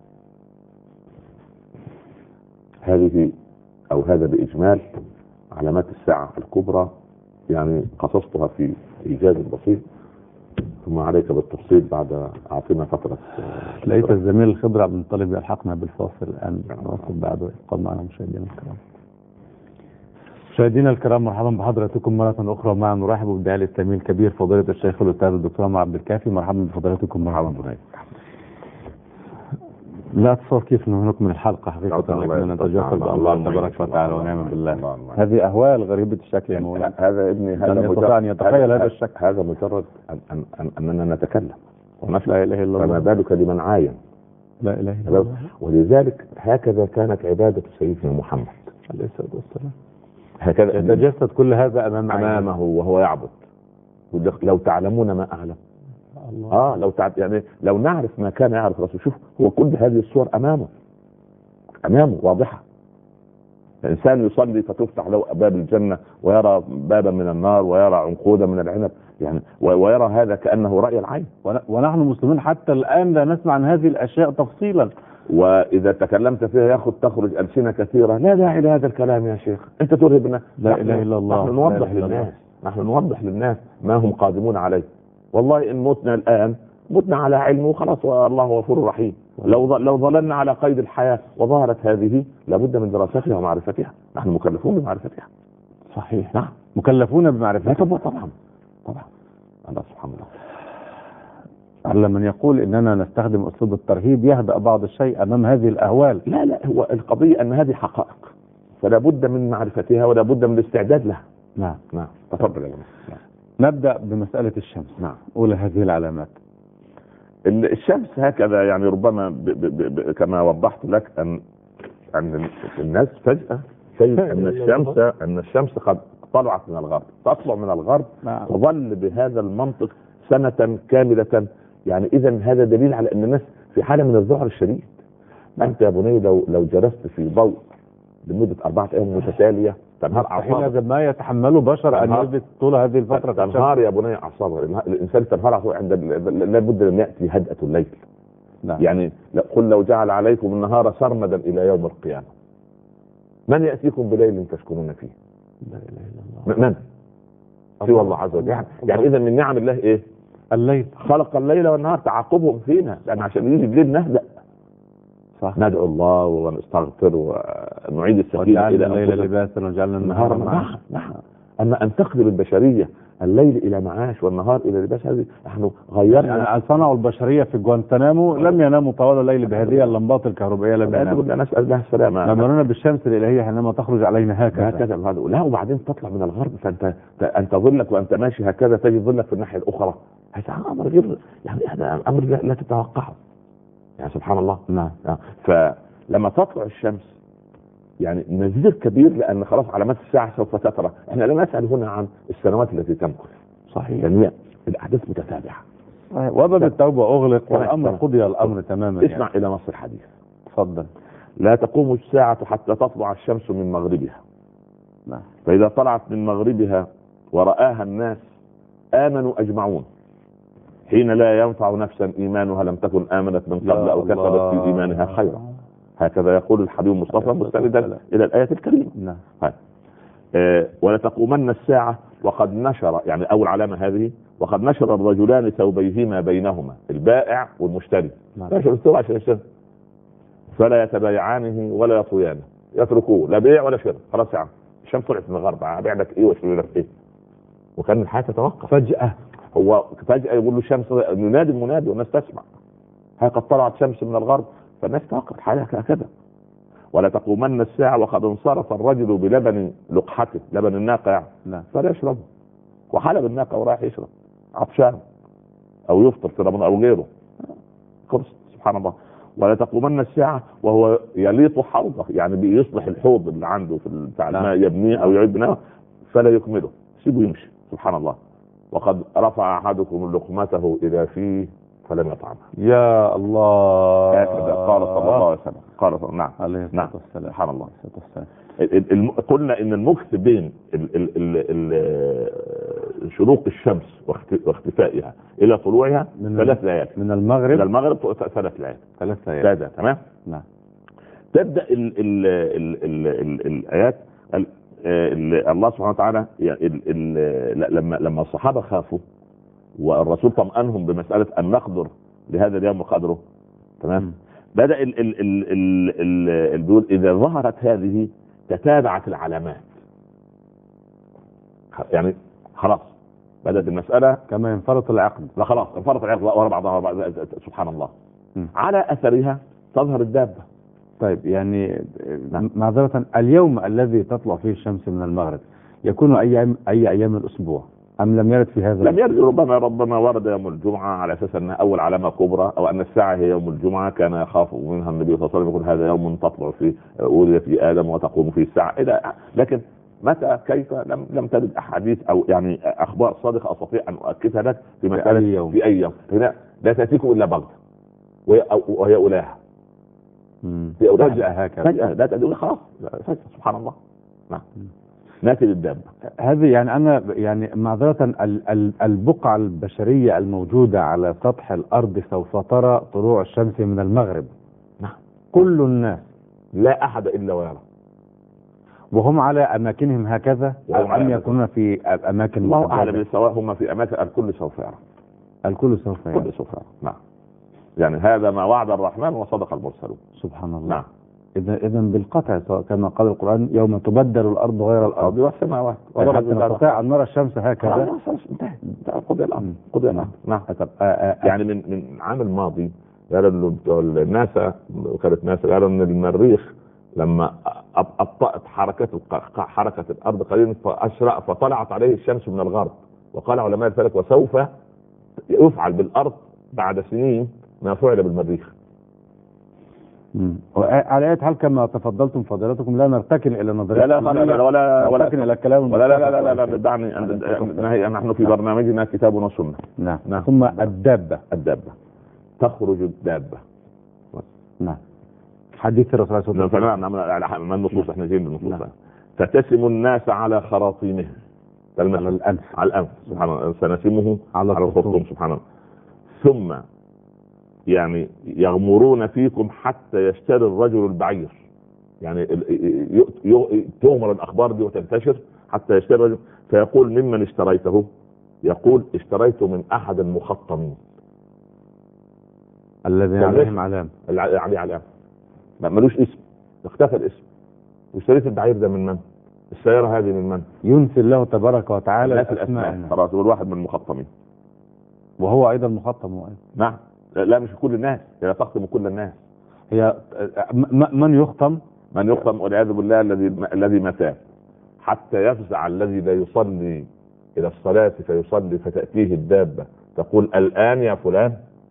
S2: هذه أو هذا بإجمال علامات الساعة الكبرى، يعني قصصتها في إيجاز بسيط، ثم عليك بالتفصيل بعد أعطينا فترة.
S1: لقيت الزميل الخضر عبد المطلب يلحقنا بالفاصل الآن، نواصل بعده. ابقوا معنا مشاهدينا الكرام. مشاهدينا الكرام، مرحبا بحضراتكم مرة أخرى. معنا نرحب بالداعية الإسلامي الكبير فضيلة الشيخ الأستاذ الدكتور عمر عبد الكافي. مرحبا بفضيلتكم.
S2: مرحبا بك.
S1: لا أتصور كيف نكمل الحلقة حقيقة، لكننا نتجسد الله تبارك وتعالى ونعم بالله. هذه أهوال غريبة الشكل يا مولانا.
S2: هذا ابني، هذا
S1: يستطيع أن يتخيل هذا الشكل.
S2: هذا مجرد أننا نتكلم ونسمع.
S1: لا إله إلا الله.
S2: فما بالك لمن عاين.
S1: لا إله إلا الله.
S2: ولذلك هكذا كانت عبادة سيدنا محمد
S1: عليه الصلاة والسلام.
S2: هكذا
S1: يتجسد كل هذا
S2: أمامه وهو يعبد. لو تعلمون ما أعلم. الله. يعني لو نعرف ما كان يعرف الرسول. شوف، هو كل هذه الصور أمامه واضحة. الإنسان يصلي فتفتح له باب الجنة، ويرى بابا من النار، ويرى عنقودا من العنب، يعني ويرى هذا كأنه رأي العين.
S1: ونحن مسلمين حتى الآن لا نسمع عن هذه الأشياء تفصيلا.
S2: وإذا تكلمت فيها تخرج ألسنة كثيرة. لا داعي لهذا الكلام يا شيخ، أنت ترهبنا.
S1: لا إله إلا الله.
S2: نحن نوضح للناس ما هم قادمون عليه. والله إن متنا الآن متنا على علم وخلاص، والله غفور رحيم. لو ظللنا على قيد الحياة وظهرت هذه، لابد من دراستها ومعرفتها. نحن مكلفون بمعرفتها.
S1: صحيح.
S2: نعم،
S1: مكلفون بمعرفتها.
S2: طبعا. الله سبحانه الله.
S1: على من يقول إننا نستخدم أسلوب الترهيب يهدأ بعض الشيء أمام هذه الأهوال.
S2: لا، هو القضية أن هذه حقائق، فلا بد من معرفتها ولا بد من الاستعداد لها.
S1: نعم.
S2: تفضل يا جماعة.
S1: نبدأ بمسألة الشمس.
S2: نعم.
S1: أولى هذه العلامات.
S2: الشمس هكذا، يعني ربما كما وضحت لك أن الناس فجأة تجد أن الشمس قد طلعت من الغرب، تطلع من الغرب.
S1: نعم.
S2: وظل بهذا المنطق سنة كاملة. يعني إذا هذا دليل على أن الناس في حالة من الذعر الشديد. أنت يا بني لو جلست في ضوء لمدة 4 أيام متتالية تنهار أعصابك.
S1: هذا ما يتحمله بشر أن يجلس طول هذه الفترة.
S2: تنهار يا بني أعصابك. الإنسان تنهار أعصابه لا بد أن يأتي هدأة الليل.
S1: نعم.
S2: يعني قل لو جعل عليكم النهار سرمدا إلى يوم القيامة، من يأتيكم بليل تسكنون فيه؟
S1: لا إله إلا الله.
S2: من؟ سوى الله عز وجل. يعني إذا من نعم الله إيه؟
S1: الليل.
S2: خلق الليل والنهار تعاقبهم فينا، لأن عشان يجي الليل نهدأ.
S1: صح.
S2: ندعو الله ونستغفر ونعيد السكينة إلى
S1: الليل لباسا وجعلنا النهار معاشا.
S2: نعم. أما أن تقلب البشرية الليل إلى معاش والنهار إلى لباس، هذه نحن غيرنا.
S1: يعني صنعوا البشرية في جوانتنامو لم يناموا طوال الليل بهذه اللمبات الكهربائية. لم يناموا.
S2: نسأل الله السلامة.
S1: أمرنا بالشمس الإلهية حينما تخرج علينا هكذا.
S2: لا، وبعدين تطلع من الغرب، فأنت أنت ظلك وأنت ماشي هكذا تجد ظلك في الناحية الأخرى. هذا أمر غير، يعني هذا أمر لا تتوقعه. يعني سبحان الله.
S1: نعم.
S2: فلما تطلع الشمس يعني نذير كبير، لأن خلاص علامات الساعة سوف تترى. احنا لا نسأل هنا عن السنوات التي تمكث.
S1: صحيح.
S2: يعني الأحداث متتابعة.
S1: وباب التوبة أغلق والأمر قضي الأمر تماما.
S2: اسمع يعني إلى نص الحديث.
S1: تفضل.
S2: لا تقوم الساعة حتى تطلع الشمس من مغربها.
S1: نعم.
S2: فإذا طلعت من مغربها ورآها الناس آمنوا أجمعون، حين لا ينفع نفسا إيمانها لم تكن آمنت من قبل أو كسبت في إيمانها خيرا. هكذا يقول الحبيب المصطفى مستندا إلى الآية الكريمة.
S1: نعم.
S2: ولا تقومن الساعة وقد نشر، يعني أول علامة هذه، وقد نشر الرجلان ثوبيهما بينهما، البائع والمشتري.
S1: نعم.
S2: نشر الثوب عشان يشتري، فلا يتبايعانه ولا يطويانه، يتركوه لا بيع ولا شراء. خلاص يا عم، الشمس طلعت من الغرب، ابيع لك ايه واشتري لك ايه؟ وكان الحياة تتوقف
S1: فجأة.
S2: هو فجأة يقول له الشمس، ينادي المنادي والناس تسمع، هي قد طلعت شمس من الغرب، فالناس توقف الحياة هكذا. ولا تقومن الساعة وقد انصرف الرجل بلبن لقحته، لبن الناقة يعني.
S1: نعم.
S2: فلا يشربه، وحلب الناقة وراح يشرب عطشان او يفطر في رمضان او غيره. خلص. سبحان الله. ولا تقومن الساعة وهو يليط حوضه، يعني بيصلح الحوض اللي عنده في بتاع الماء، يبنيه او يعيد بناءه، فلا يكمله، سيبه يمشي. سبحان الله. وقد رفع احدكم لقمته الى فيه فلم يطعمها.
S1: يا الله.
S2: هكذا قال صلى الله عليه وسلم. قال صلى الله عليه وسلم.
S1: عليه الصلاة والسلام.
S2: سبحان الله. قلنا ان المكث بين شروق الشمس واختفائها الى طلوعها 3 ليالي.
S1: من المغرب
S2: الى المغرب 3 ليالي.
S1: 3 ليالي.
S2: تمام.
S1: نعم.
S2: تبدا الايات الله سبحانه وتعالى لما الصحابه خافوا والرسول طمأنهم بمساله ان نقدر لهذا اليوم وقدره. تمام. بدأ البيوت إذا ظهرت هذه تتابعت العلامات، يعني خلاص بدأت المسألة
S1: كما ينفرط العقد.
S2: لا خلاص انفرط العقد ورا بعضها. سبحان الله. على أثرها تظهر الدابة.
S1: طيب يعني معذرة، اليوم الذي تطلع فيه الشمس من المغرب يكون أي أيام الأسبوع أم لم يرد في هذا؟
S2: لم يرد، ربما ورد يوم الجمعة على أساس أنها أول علامة كبرى، أو أن الساعة هي يوم الجمعة، كان يخاف منها النبي صلى الله عليه وسلم يقول هذا يوم تطلع فيه ولد في آدم وتقوم فيه الساعة لكن متى كيف لم ترد أحاديث أو يعني أخبار صادقة أستطيع أن أؤكدها لك في مسألة في أي يوم. هنا لا تأتيكم إلا بغتة وهي أولاها
S1: فجأة هكذا،
S2: فجأة لا تأتي خلاص فجأة، سبحان الله. نعم ناتي للدابة
S1: هذه. يعني أنا يعني معذرة، البقعة البشرية الموجودة على سطح الأرض سوف ترى طلوع الشمس من المغرب.
S2: نعم
S1: كل الناس
S2: لا أحد إلا ويرى،
S1: وهم على أماكنهم هكذا أم يكونون في أماكن
S2: الله أعلم، سواء هم في أماكن الكل سوف يرى،
S1: الكل سوف يرى.
S2: الكل سوف يرى. نعم يعني هذا ما وعد الرحمن وصدق المرسلون.
S1: سبحان الله.
S2: نعم.
S1: إذا بالقطع كما قال القرآن يوم تبدل الأرض غير الأرض
S2: والسماوات،
S1: حتى نستطيع أن نرى الشمس هكذا.
S2: قضي الأمر، قضي الأمر. نعم. يعني من العام الماضي قالوا الناسا، وكالة ناسا قالوا ان المريخ لما أبطأت حركة الأرض قليلا فأشرق فطلعت عليه الشمس من الغرب، وقال علماء الفلك وسوف يفعل بالأرض بعد سنين ما فعل بالمريخ.
S1: على اي حال كما تفضلتم فضيلتكم لا نرتكن الى نظريه،
S2: لا ولا
S1: نرتكن الى الكلام،
S2: لا دعني نحن في برنامجنا كتاب وسنة.
S1: نعم. ثم الدابة
S2: تخرج الدابة.
S1: نعم. حديث الرسول صلى الله عليه
S2: وسلم. نعم. النصوص احنا جايين بالنصوص. فتسم الناس على خراطيمهم،
S1: على الأنف
S2: سبحان الله، سنسمه على الخرطوم سبحان الله. ثم يعني يغمرون فيكم حتى يشتري الرجل البعير، يعني تغمر الأخبار دي وتنتشر حتى يشتري الرجل، فيقول ممن اشتريته؟ يقول اشتريته من أحد المخطمين
S1: الذين عليهم علام،
S2: عليه علام ملوش اسم، اختفى الاسم. واشتريت البعير ده من من؟ السيارة هذه من من؟
S1: ينسي الله تبارك وتعالى
S2: الأسماء. خلاص والواحد من المخطمين،
S1: وهو أيضا مخطم.
S2: نعم. لا مش كل الناس، هي تخطم كل الناس.
S1: هي من يخطم
S2: والعياذ بالله الذي متى حتى يفزع الذي لا يصلي إلى الصلاة فيصلي فتأتيه الدابة تقول الآن يا فلان.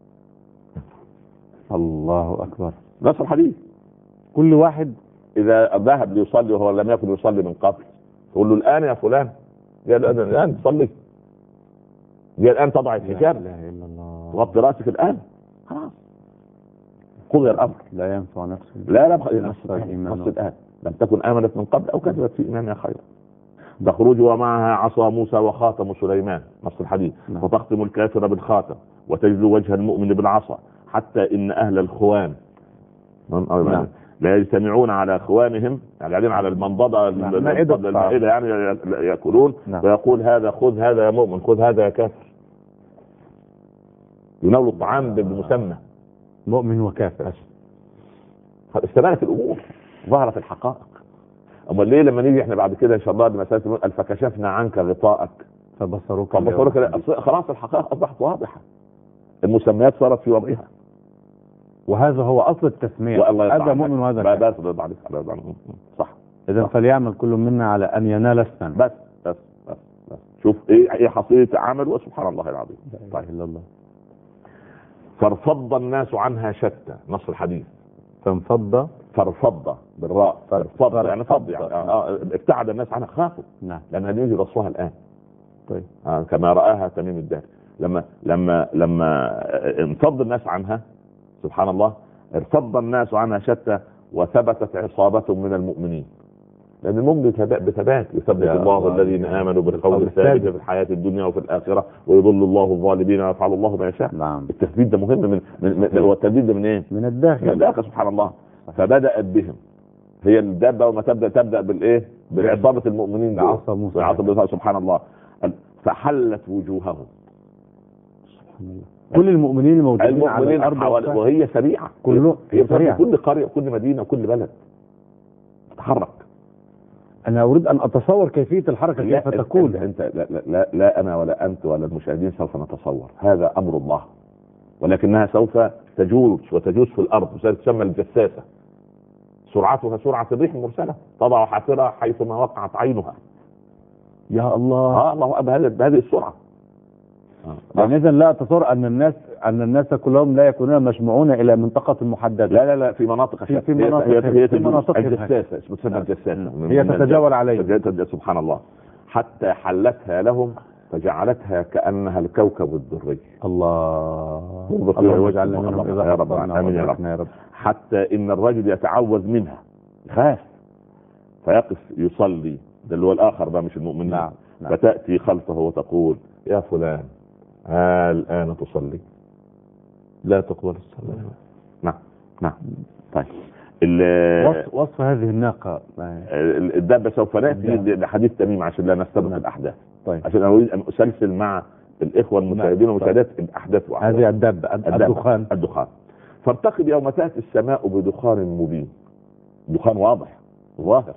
S1: الله أكبر.
S2: نص الحديث.
S1: كل واحد
S2: إذا ذهب ليصلي وهو لم يكن يصلي من قبل تقول له الآن يا فلان، قال الآن تصلي، قال الآن تضع الحجاب،
S1: لا إله إلا الله،
S2: تغطي رأسك الآن، خلاص قضي الأمر.
S1: لا ينفع نفسه،
S2: لا نفس الآن لم تكن آمنت من قبل أو كذبت في إيمانها خيرا. تخرج ومعها عصا موسى وخاتم سليمان، نص الحديث. وتختم الكافر بالخاتم وتجلو وجه المؤمن بالعصا، حتى إن أهل الخوان لا يجتمعون على اخوانهم، يعني قاعدين على المنضدة المائدة يعني يأكلون، ويقول هذا خذ هذا يا مؤمن، خذ هذا يا كافر. يناول الطعام بالمسمى
S1: مؤمن وكافر.
S2: استمرت الامور، ظهرت الحقائق. اما ليه لما نيجي احنا بعد كده ان شاء الله لمسألة فكشفنا عنك غطاءك
S1: فبصروك
S2: خلاص الحقائق اصبحت واضحة، المسميات صارت في وضعها،
S1: وهذا هو اصل التسمية. هذا مؤمن وهذا كافر.
S2: صح.
S1: اذا فليعمل كل منا على ان ينال السن.
S2: بس شوف ايه حصيلة عمل، وسبحان الله العظيم.
S1: طيب الله.
S2: فارفض الناس عنها شتى، نص الحديث.
S1: فارفض
S2: بالراء، فارفض يعني فض يعني ابتعد الناس عنها، خافوا.
S1: نعم.
S2: لان هذه يجي رصوها الان.
S1: طيب.
S2: كما رآها تميم الداري لما انفض الناس عنها، سبحان الله، ارتض الناس عنها شتى وثبتت عصابة من المؤمنين. لأن المؤمن بثبات يثبت الله الذين آمنوا بالقول الثابت في الحياة الدنيا وفي الآخرة، ويضل الله الظالمين ويفعل الله ما يشاء.
S1: نعم.
S2: التثبيت ده مهم. والتثبيت ده من ايه؟
S1: من الداخل.
S2: سبحان الله. فبدأت بهم هي الدابة، وما تبدأ بالإيه؟ بعصابة المؤمنين،
S1: بعصا موسى،
S2: سبحان الله. فحلت وجوههم،
S1: سبحان الله. كل المؤمنين الموجودين على الأرض،
S2: وهي سريعة، هي سريعة. كل قرية، كل مدينة، كل بلد تتحرك.
S1: أنا أريد أن أتصور كيفية الحركة كيف تكون.
S2: أنت لا أنا ولا أنت ولا المشاهدين سوف نتصور، هذا أمر الله. ولكنها سوف تجوز وتجوز في الارض، وستسمى الجساسه. سرعتها سرعه الريح المرسله، تضع حافرها حيثما وقعت عينها.
S1: يا الله.
S2: الله بهذه السرعه.
S1: يعني اذا لا تصور ان الناس كلهم لا يكونون مجموعون الى منطقه محدده.
S2: لا في مناطق
S1: في مناطق
S2: الجساسه، تسمى الجساسه،
S1: هي تتجول عليهم.
S2: سبحان الله، حتى حلتها لهم فجعلتها كانها الكوكب الدري.
S1: الله واجعلنا منهم
S2: يا رب، امين يا رب. حتى ان الرجل يتعوذ منها، يخاف فيقف يصلي، ده اللي هو الاخر بقى مش المؤمن.
S1: نعم.
S2: فتاتي خلفه وتقول: يا فلان، الآن تصلي؟ لا تقبل الصلاة. نعم. طيب،
S1: وصف هذه الناقة
S2: الدابة سوف نأتي لحديث تميم عشان لا نستبق الأحداث.
S1: طيب.
S2: عشان أريد أن أسلسل مع الإخوة المشاهدين والمشاهدات الأحداث.
S1: هذه الدابة الدخان.
S2: فارتقب يوم تأتي السماء بدخان مبين، دخان واضح ظاهر.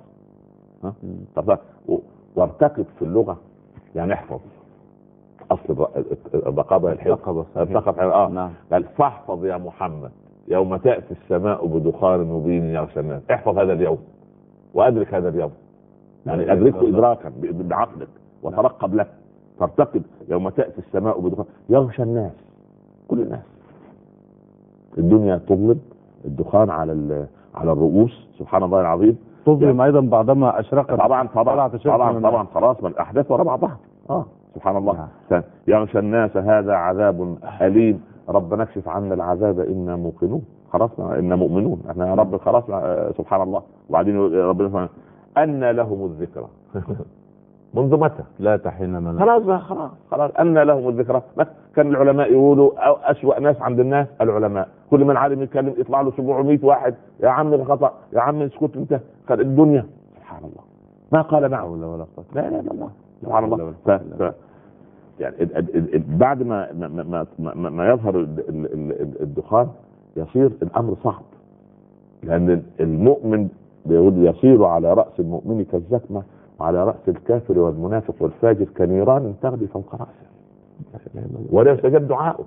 S2: وارتقب في اللغة يعني احفظ، اصل الرقابه الحفظ.
S1: نعم.
S2: قال: فاحفظ يا محمد يوم تاتي السماء بدخان مبين يغشى الناس. احفظ هذا اليوم وادرك هذا اليوم، يعني ادركه ادراكا بعقلك وترقب له. فارتقب يوم تاتي السماء بدخان يغشى الناس، كل الناس. الدنيا تظلم، الدخان على الرؤوس، سبحان الله العظيم.
S1: تظلم ايضا بعدما اشرقت.
S2: طبعا خلاص، ما الاحداث وراء بعضها. سبحان الله. يغشى الناس هذا عذاب أليم، ربنا اكشف عنا العذاب إنا موقنون. خلاص، إنا مؤمنون احنا يا رب، خلاص. سبحان الله. وبعدين ربنا سبحانه: أن لهم الذكرى منذ متى؟
S1: لا تحين من.
S2: خلاص أن لهم الذكرى. كان العلماء يقولوا أو أسوأ ناس عند الناس العلماء، كل من عالم يتكلم يطلع له 700 واحد: يا عم خطأ، يا عم اسكت انت. كان الدنيا سبحان الله ما قال معه ولا قوة. لا الله سبحان الله. يعني بعد ما يظهر الدخان يصير الامر صعب، لان المؤمن يصير على راس المؤمن كالزكمه، وعلى راس الكافر والمنافق والفاجر كنيران تغلي فوق راسه، ولا يستجاب دعاءه.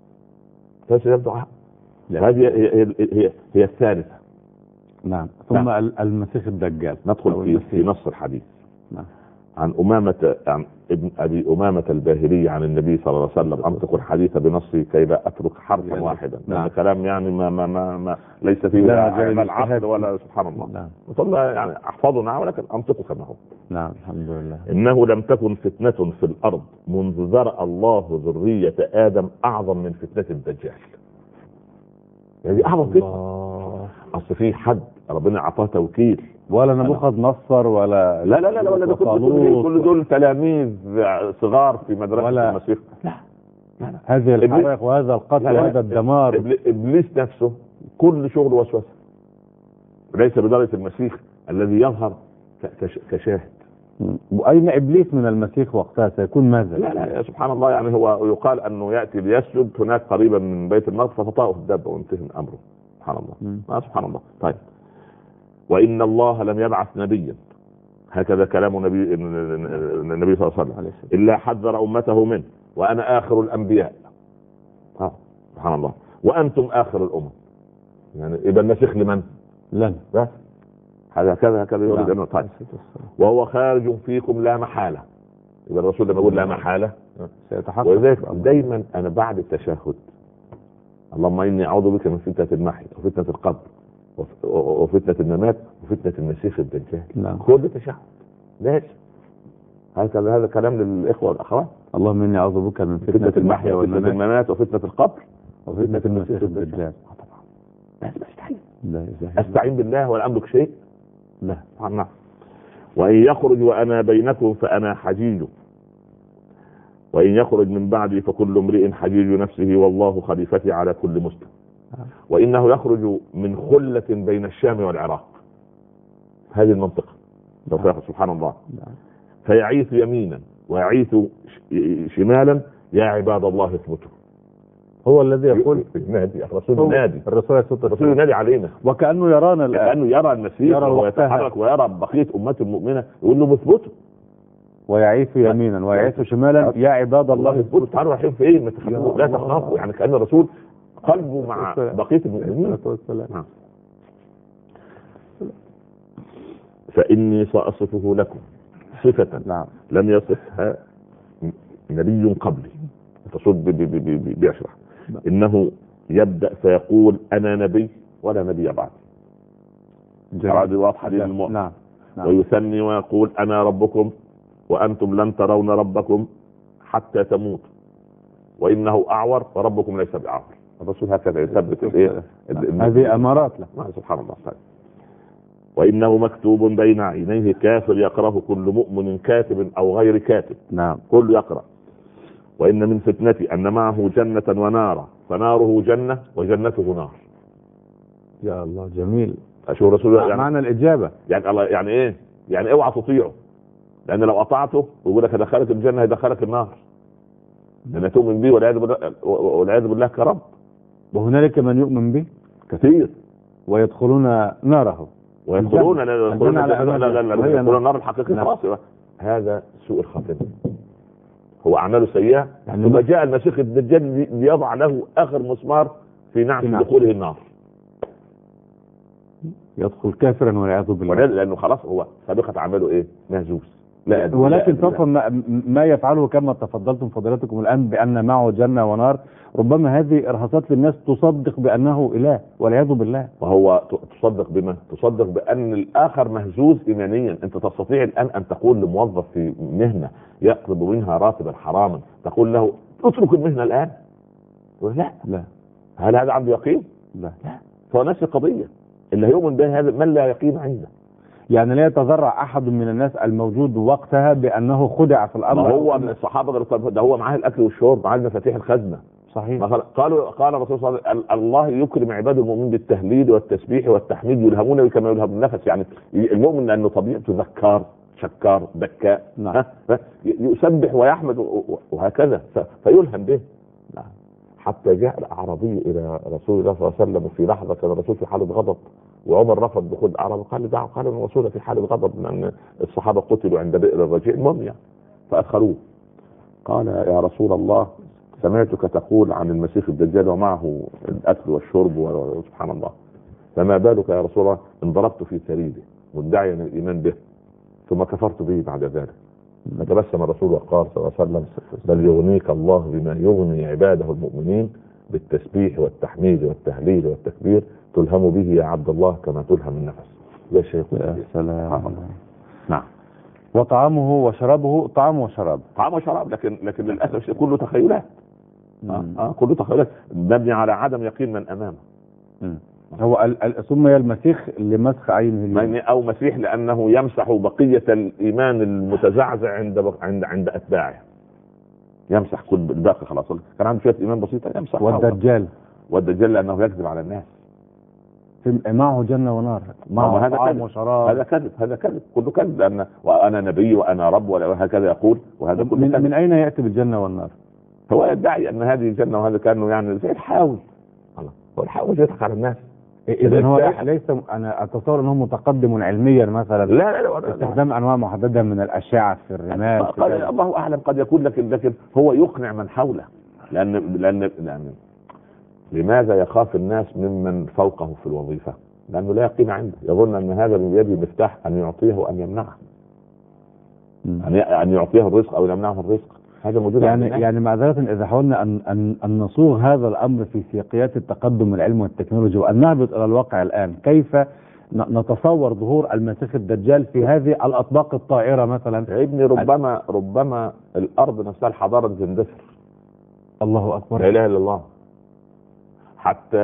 S2: هذه هي الثالثه.
S1: نعم. ثم المسيح الدجال.
S2: ندخل في نص الحديث.
S1: نعم.
S2: عن ابن ابي امامه الباهلي عن النبي صلى الله عليه وسلم: انطق الحديث بنصي كي لا اترك حرفا واحدا.
S1: نعم.
S2: كلام يعني ما ليس فيه لا العقل ولا سبحان الله.
S1: نعم.
S2: وصلنا يعني احفظنا ولكن انطقه كما هو.
S1: نعم الحمد لله.
S2: انه لم تكن فتنه في الارض منذ ذرأ الله ذريه ادم اعظم من فتنه الدجال. يعني اعظم فتنه. اصل في حد ربنا اعطاه توكيل،
S1: ولا نبوخذ نصر ولا
S2: لا ده كل دول تلاميذ صغار في مدرسة المسيح. لا.
S1: هذه الحرائق وهذا القتل وهذا الدمار.
S2: ابليس نفسه كل شغل وسوسه، ليس بدرجة المسيح الذي يظهر كشاهد.
S1: أين إبليس من المسيح وقتها سيكون ماذا؟
S2: لا سبحان الله. يعني هو يقال أنه يأتي ليسجد هناك قريبا من بيت المقدس فتطأه الدابة وانتهى أمره. سبحان الله. سبحان الله. طيب، وإن الله لم يبعث نبيا، هكذا كلام النبي صلى الله عليه وسلم، إلا حذر أمته منه، وأنا آخر الأنبياء. سبحان الله. وأنتم آخر الأمم. يعني إذا المسيح لمن؟
S1: لن.
S2: بس هكذا يريد أنه. طيب، وهو خارج فيكم لا محالة. إذا الرسول لما يقول لا محالة سيتحقق. وذلك دايما أنا بعد التشهد: اللهم إني أعوذ بك من فتنة المحيا وفتنة القبر وفتنة الممات وفتنة المسيح الدجال.
S1: نعم.
S2: كل تشهد ليش؟ هذا كلام للإخوة والأخوات.
S1: اللهم إني أعوذ بك من فتنة المحيا
S2: وفتنة الممات وفتنة القبر
S1: وفتنة المسيح الدجال.
S2: طبعا لازم أستعين بالله ولا أملك شيء. لا. نعم. وإن يخرج وأنا بينكم فأنا حجيج، وإن يخرج من بعدي فكل امرئ حجيج نفسه والله خليفتي على كل مسلم. وإنه يخرج من خلة بين الشام والعراق، هذه المنطقة. سبحان الله. فيعيث يمينا ويعيث شمالا: يا عباد الله اثبتوا.
S1: هو الذي يقول
S2: النادي، الرسول ينادي علينا،
S1: وكأنه يرانا،
S2: كأنه يرى المسيح ويتحرك ويرى بقية أمته المؤمنة، يقول له اثبتوا.
S1: ويعيث يمينا ويعيث شمالا: يا عباد الله
S2: اثبتوا. تعالوا رايحين فين؟ لا تخافوا. يعني كأن الرسول قلبه مع بقية المؤمنين. نعم. فإني سأصفه لكم صفة
S1: نعم.
S2: لم يصفها نبي قبلي. تصد بيشرح إنه يبدأ فيقول أنا نبي ولا نبي بعد. هذه واضحة للمؤمن.
S1: نعم.
S2: ويثني ويقول أنا ربكم وأنتم لن ترون ربكم حتى تموتوا وإنه أعور وربكم ليس بأعور. الرسول هكذا يثبت
S1: هذه أمارات له.
S2: سبحان الله. وإنه مكتوب بين عينيه كافر يقرأه كل مؤمن كاتب أو غير كاتب.
S1: نعم.
S2: كل يقرأ. وإن من فتنتي أن معه جنة ونارا فناره جنة وجنته نار.
S1: يا الله جميل.
S2: أشوف الرسول يعني
S1: معنى الإجابة
S2: يعني الله يعني إيه؟ يعني اوعى تطيعه، لأن لو أطعته يقول لك هدخلك الجنة هيدخلك النار، لأن تؤمن به والعياذ بالله كرب.
S1: وهنالك من يؤمن به
S2: كثير
S1: ويدخلون ناره
S2: ويدخلون النار الحقيقي.
S1: نعم.
S2: هذا سوء الخاتمة. هو أعماله سيئة ثم جاء المسيح الدجال ليضع له آخر مسمار في نعم دخوله النار.
S1: يدخل كافرا والعياذ بالله،
S2: لأنه خلاص هو سابقة عمله إيه؟ مهزوز.
S1: ولكن سوف ما يفعله كما تفضلتم فضيلتكم الآن بأن معه جنة ونار، ربما هذه إرهاصات للناس تصدق بأنه إله والعياذ بالله.
S2: وهو تصدق بما؟ تصدق بأن الآخر مهزوز إيمانيا. أنت تستطيع الآن أن تقول لموظف في مهنة يقبض منها راتبا حراما تقول له اترك المهنة الآن؟ لا. هل هذا عنده يقين؟ لا. فهو نفس القضية. اللي هيؤمن به هذا من لا يقين عنده.
S1: يعني لا يتذرع احد من الناس الموجود وقتها بانه خدع في الامر.
S2: هو من الصحابه ده هو معاه الاكل والشرب، معاه مفاتيح الخزنه.
S1: صحيح.
S2: قال الرسول صلى الله عليه وسلم الله يكرم عباده المؤمنين بالتهليل والتسبيح والتحميد يلهمون كما يلهم النفس. يعني المؤمن لانه طبيعته ذكار شكار دكاء.
S1: نعم.
S2: يسبح ويحمد وهكذا فيلهم به. نعم. حتى جاء الاعرابي الى رسول الله صلى الله عليه وسلم في لحظه كان الرسول في حاله غضب وعمر رفض دخول الاعرابي، قال دعوا، قال الرسول في حاله غضب لان الصحابه قتلوا عند بئر الرجيع المهم يعني فادخلوه. قال يا رسول الله سمعتك تقول عن المسيح الدجال ومعه الاكل والشرب وسبحان الله، فما بالك يا رسول الله ان ضربت في سريره مدعيا الايمان به ثم كفرت به بعد ذلك؟ فتبسم الرسول وقال صلى الله عليه وسلم بل يغنيك الله بما يغني عباده المؤمنين بالتسبيح والتحميد والتهليل والتكبير تلهم به يا عبد الله كما تلهم النفس. يا شيخ
S1: يا سلام.
S2: نعم.
S1: وطعامه وشرابه طعام وشراب
S2: لكن للاسف كله تخيلات. كله تخيلات مبني على عدم يقين من امامه.
S1: هو سمي المسيح لمسخ عينه
S2: او مسيح لانه يمسح بقيه الايمان المتزعزع عند اتباعه، يمسح كل الباقي خلاص كان عنده شويه ايمان بسيطه يمسح. والدجال لانه يكذب على الناس.
S1: معه جنه ونار معه طعام وشراب.
S2: هذا كذب كله كذب، لان وانا نبي وانا رب وهكذا يقول وهذا كله كذب.
S1: من اين ياتي بالجنه والنار؟
S2: هو يدعي ان هذه الجنه وهذا كانه يعني زي الحاوي. هو الحاوي يضحك على الناس.
S1: اذا هو ليس انا اتصور انه متقدم علميا مثلا.
S2: لا
S1: استخدام انواع محدده من الاشعه في الرمال.
S2: الله اعلم قد يكون، لكن هو يقنع من حوله. لان لماذا يخاف الناس ممن فوقه في الوظيفه؟ لانه لا يقين عنده، يظن ان هذا من بيده مفتاح ان يعطيه وان يمنعه. ان يعطيه الرزق او يمنعه الرزق. هذا موجود
S1: يعني معذرة إذا حاولنا أن نصوغ هذا الأمر في سياقيات التقدم العلمي والتكنولوجيا وأن نهبط إلى الواقع الآن، كيف نتصور ظهور المسيح الدجال في هذه الأطباق الطائرة مثلا؟
S2: يا ابني ربما الأرض نفسها الحضارة تندثر.
S1: الله أكبر.
S2: لا إله إلا الله. حتى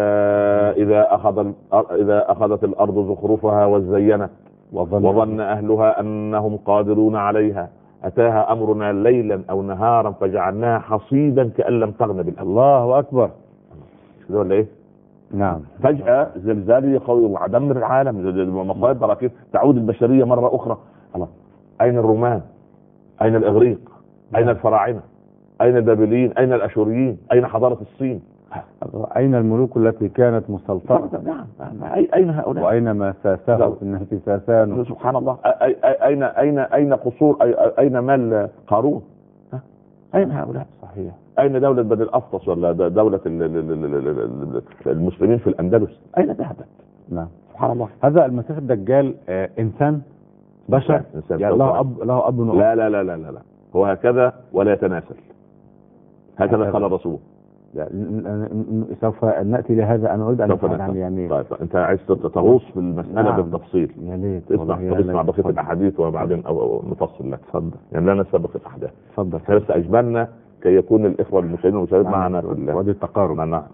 S2: إذا أخذت الأرض زخرفها وزينت وظن أهلها أنهم قادرون عليها أتاها أمرنا ليلا أو نهارا فجعلناها حصيدا كأن لم تغن بالأمس.
S1: الله أكبر.
S2: كده ولا إيه؟
S1: نعم.
S2: فجأة زلزال قوي ودمر العالم، مصائب براكين، تعود البشرية مرة أخرى. الله. أين الرومان؟ أين الإغريق؟ أين الفراعنة؟ أين البابليين؟ أين الأشوريين؟ أين حضارة الصين؟
S1: أين الملوك التي كانت مسلطنة؟
S2: نعم. أين هؤلاء؟
S1: وأين ما ساسه في ساسان؟
S2: سبحان الله. أين قصور؟ أين مال قارون؟ أين هؤلاء؟
S1: صحيح.
S2: أين دولة بني الأفطس ولا دولة المسلمين في الأندلس؟ أين ذهبت؟
S1: نعم.
S2: سبحان الله.
S1: هذا المسيح الدجال إنسان بشر
S2: إنسان
S1: يعني له أب وأم.
S2: لا لا لا لا لا لا، هو هكذا ولا يتناسل، هكذا قال الرسول.
S1: سوف نأتي لهذا. أنا أريد أن أفهم يعني.
S2: طيب أنت عايز تغوص في المسألة بالتفصيل،
S1: يا ليت
S2: تسمع بقية الأحاديث وبعدين أو نفصل لك.
S1: تفضل.
S2: يعني لا نسبق الأحداث.
S1: تفضل.
S2: بس أجملنا كي يكون الإخوة المشاهدين والمشاهدات معنا في
S1: وادي التقارب.
S2: نعم.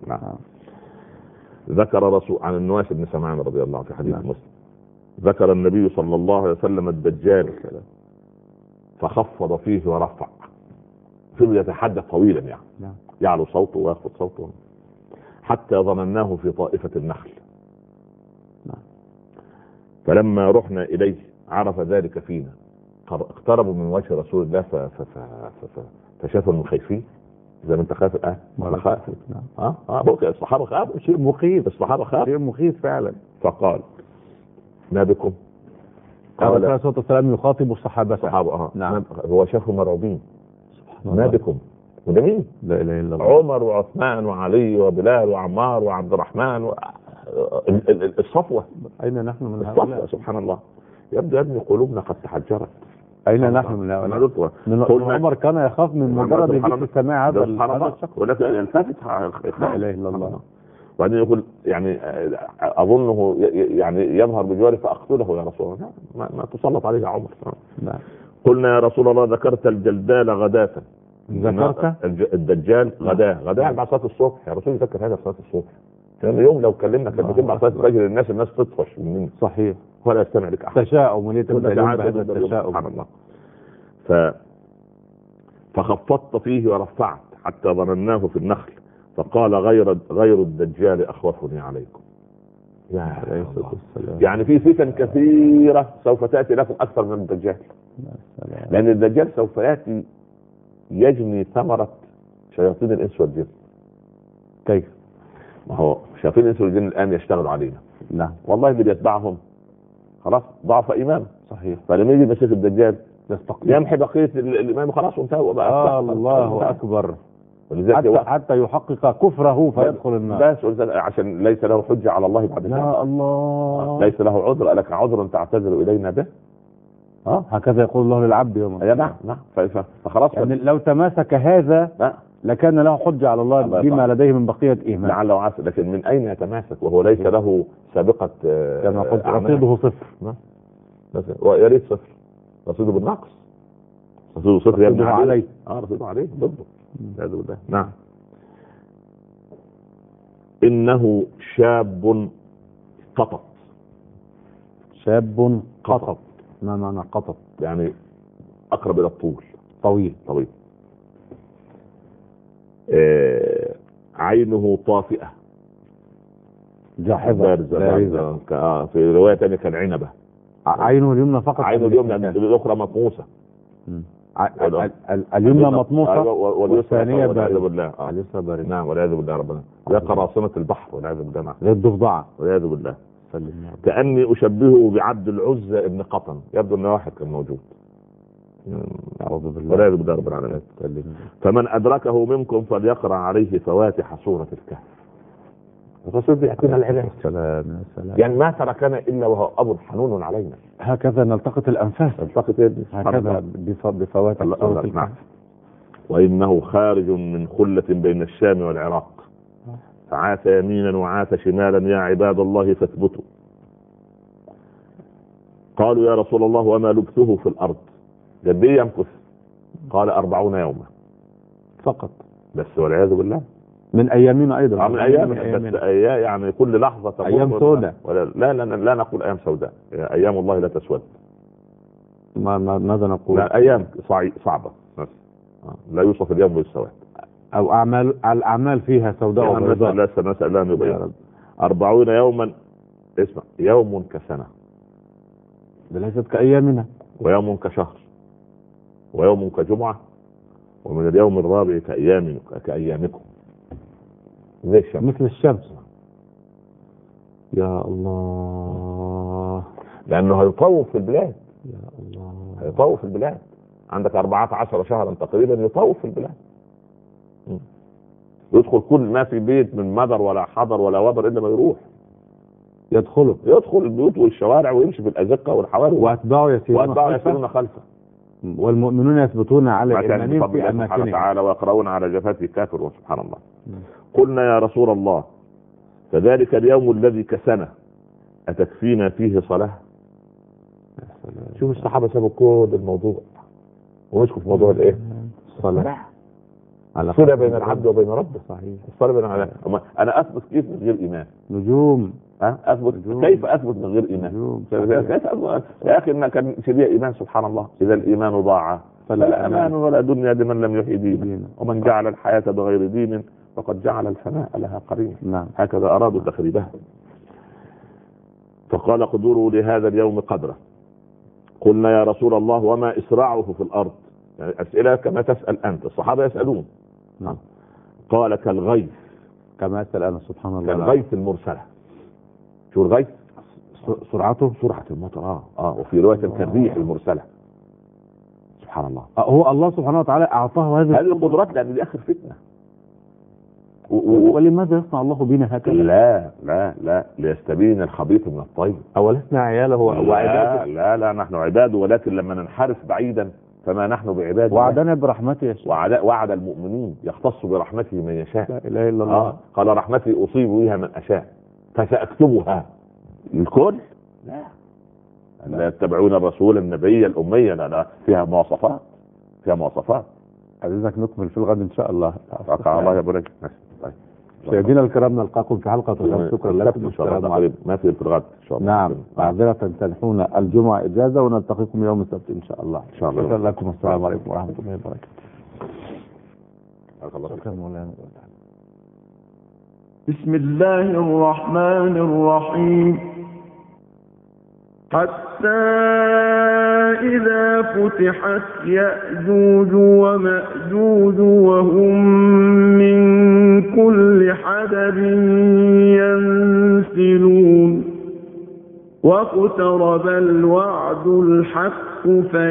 S2: ذكر رسول عن النواس بن سمعان رضي الله عنه في حديث مسلم، ذكر النبي صلى الله عليه وسلم الدجال فخفض فيه ورفع، فضل يتحدث طويلا يعني يعلو صوته ويخفض صوته حتى ظنناه في طائفة النخل. فلما رحنا إليه عرف ذلك فينا، اقتربوا من وجه رسول الله فشافوا من خايفين زي ما انت خايف الآن. الصحابة خافوا، شيء مخيف، الصحابة خافوا،
S1: شيء مخيف فعلا.
S2: فقال ما بكم؟
S1: قال عليه الصلاة والسلام يخاطب الصحابة.
S2: نعم. هو شافوا مرعوبين. ما بكم؟ وده مين؟
S1: لا اله الا الله.
S2: عمر وعثمان وعلي وبلال وعمار وعبد الرحمن الصفوة.
S1: أين نحن من هؤلاء؟
S2: سبحان الله. يبدو يا ابني قلوبنا قد تحجرت.
S1: أين نحن من هؤلاء؟ عمر كان يخاف من مجرد ذكر سماع هذا الشخص.
S2: ولكن يلتفت.
S1: لا اله الا الله.
S2: وبعدين يقول يعني اظنه يعني يظهر بجواري فاقتله يا رسول الله. ما تسلط عليه يا عمر.
S1: نعم.
S2: قلنا يا رسول الله ذكرت الجلدال غداة.
S1: ذكرت
S2: الدجال غداة بعد صلاة الصبح. يا رسول يذكر هذا صلاة الصبح. كان اليوم لو كلمنا كلمتين بعد صلاة الفجر الناس تطفش مني.
S1: صحيح.
S2: ولا يستمع لك احد.
S1: تشاؤم بهذا التشاؤم.
S2: سبحان الله. فخفضت فيه ورفعت حتى ظنناه في النخل، فقال غير الدجال اخوفني عليكم. يا يعني في فتن كثيرة سوف تأتي لكم أكثر من الدجال. لأن الدجال سوف يأتي يجني ثمرة شياطين الإنس والجن.
S1: كيف؟
S2: ما هو شياطين الإنس والجن الآن يشتغلوا علينا.
S1: نعم.
S2: والله اللي بيتبعهم خلاص ضعف إيمان.
S1: صحيح.
S2: فلما يجي مسيح الدجال يمحي بقية الإمام خلاص وانتهى بقى.
S1: الله أكبر. حتى يحقق كفره فيدخل النار.
S2: بس عشان ليس له حجة على الله بعد ذلك.
S1: يا الله.
S2: ليس له عذر. لك عذر تعتذر إلينا به.
S1: هكذا يقول الله للعبد يوم.
S2: نعم. فخلاص
S1: يعني لو تماسك هذا لكان له حجة على الله بما لديه من بقية إيمان.
S2: لعل وعسى. لكن من أين يتماسك وهو ليس له سابقة
S1: كما قلت رصيده صفر.
S2: ويا ريت صفر، رصيده بالنقص. رصيده صفر يبني عليه. رصيده عليه ضده. نعم. إنه شاب قطط.
S1: شاب قطط. ما معنى قطط؟
S2: يعني أقرب إلى الطول.
S1: طويل.
S2: عينه طافئة
S1: جاحظة بارزة.
S2: في رواية ثانية كان عنبة.
S1: عينه اليمنى فقط.
S2: عينه اليمنى الأخرى مطموسة.
S1: اليمنى مطموسة
S2: والثانية
S1: باردة.
S2: اليسرى باردة. نعم والعياذ بالله ربنا. يا قراصنة البحر والعياذ بالله.
S1: زي الضفدعة
S2: والعياذ بالله. كأني أشبهه بعبد العزى ابن قطن. يبدو أن واحد كان موجود.
S1: أعوذ بالله.
S2: والعياذ بالله رب العالمين. فمن أدركه منكم فليقرأ عليه فواتح سورة الكهف. الرسول بيعطينا العلاج.
S1: سلام.
S2: يعني ما تركنا إلا وهو أب حنون علينا.
S1: هكذا نلتقط الأنفاس. هكذا بفواتح سورة الكهف.
S2: وإنه خارج من خلة بين الشام والعراق، فعاث يمينا وعاث شمالا. يا عباد الله فاثبتوا. قالوا يا رسول الله وما لبثه في الأرض؟ قد ايه يمكث؟ قال 40 يوما
S1: فقط.
S2: بس والعياذ بالله.
S1: من ايامنا ايضا.
S2: من ايامنا. بس يعني كل لحظه تمر
S1: ايام سوداء.
S2: لا نقول ايام سوداء. ايام الله لا تسود.
S1: ماذا نقول؟
S2: لا ايام صعبه. لا يوصف اليوم بالسواد.
S1: او الاعمال فيها سوداء وبيضاء.
S2: لا نسال لا نبين. 40 يوما. اسمع، يوم كسنه.
S1: ليست كايامنا.
S2: ويوم كشهر. ويوم كجمعة. ومن اليوم الرابع كأيامكم. زي الشمس.
S1: مثل الشمس. يا الله.
S2: لأنه هيطوف في البلاد.
S1: يا الله.
S2: هيطوف في البلاد. عندك 14 شهرا تقريبا يطوف في البلاد، يدخل كل ما في بيت من مدر ولا حضر ولا وبر الا ما يروح يدخل البيوت والشوارع ويمشي في الازقه والحواري
S1: واتباعه
S2: يسيرون خلفه
S1: والمؤمنون يثبتون على ايمانهم في
S2: سبحانه
S1: اماكنهم
S2: وتعالى ويقرؤون على جفاته كافر. وسبحان الله. قلنا يا رسول الله فذلك اليوم الذي كسنا أتكفينا فيه صلاة؟ شوف الصحابة سابوا كل الموضوع ومسكوا في موضوع الايه؟ الصلاة. الصلة بين العبد وبين ربه.
S1: صحيح.
S2: الصلة بين العبد. انا اثبت كيف من غير ايمان؟
S1: نجوم.
S2: اثبت كيف اثبت من غير ايمان؟ يا اخي ان كان في ايمان. سبحان الله. اذا الايمان ضاع فلا امان ولا دنيا لمن لم يحيي دينه، ومن جعل الحياة بغير دين فقد جعل الفناء لها قرينا.
S1: نعم.
S2: هكذا ارادوا تخريبها. فقال قدروا لهذا اليوم قدره. قلنا يا رسول الله وما اسراعه في الارض؟ يعني اسئله كما تسال انت، الصحابه يسالون.
S1: نعم.
S2: قال كالغيث،
S1: كما اسال انا. سبحان الله.
S2: كالغيث المرسله. شو الغيث؟
S1: سرعته
S2: سرعه المطر. وفي روايه كالريح المرسله. سبحان الله.
S1: هو الله سبحانه وتعالى اعطاه هذه
S2: القدرات لان دي اخر فتنه.
S1: ولماذا يصنع الله بنا هكذا؟
S2: لا ليستبين الخبيث من الطيب.
S1: أولسنا عياله وعباده؟
S2: لا نحن عباده، ولكن لما ننحرف بعيدا فما نحن بعباده.
S1: وعدنا برحمته يا شيخ.
S2: وعد المؤمنين يختص برحمته من يشاء.
S1: لا اله الا الله.
S2: قال رحمتي اصيب بها من اشاء فساكتبها الكل. لا يتبعون الرسول النبي الاميه. لا فيها مواصفات.
S1: عايزك نكمل في الغد ان شاء الله.
S2: الله يا ابو رجل.
S1: مشاهدينا الكرام نلقاكم في حلقه غدا. شكرا لكم
S2: ان شاء الله. ما في الغد ان شاء الله.
S1: نعم. معذره تنحونا الجمعه اجازه ونلتقيكم يوم السبت ان شاء الله.
S2: ان شاء الله.
S1: شكرا لكم. السلام عليكم ورحمه الله وبركاته.
S2: شكرا مولانا.
S3: بسم الله الرحمن الرحيم. حتى إذا فتحت يأجوج ومأجوج وهم من كل حدب ينسلون واقترب الوعد الحق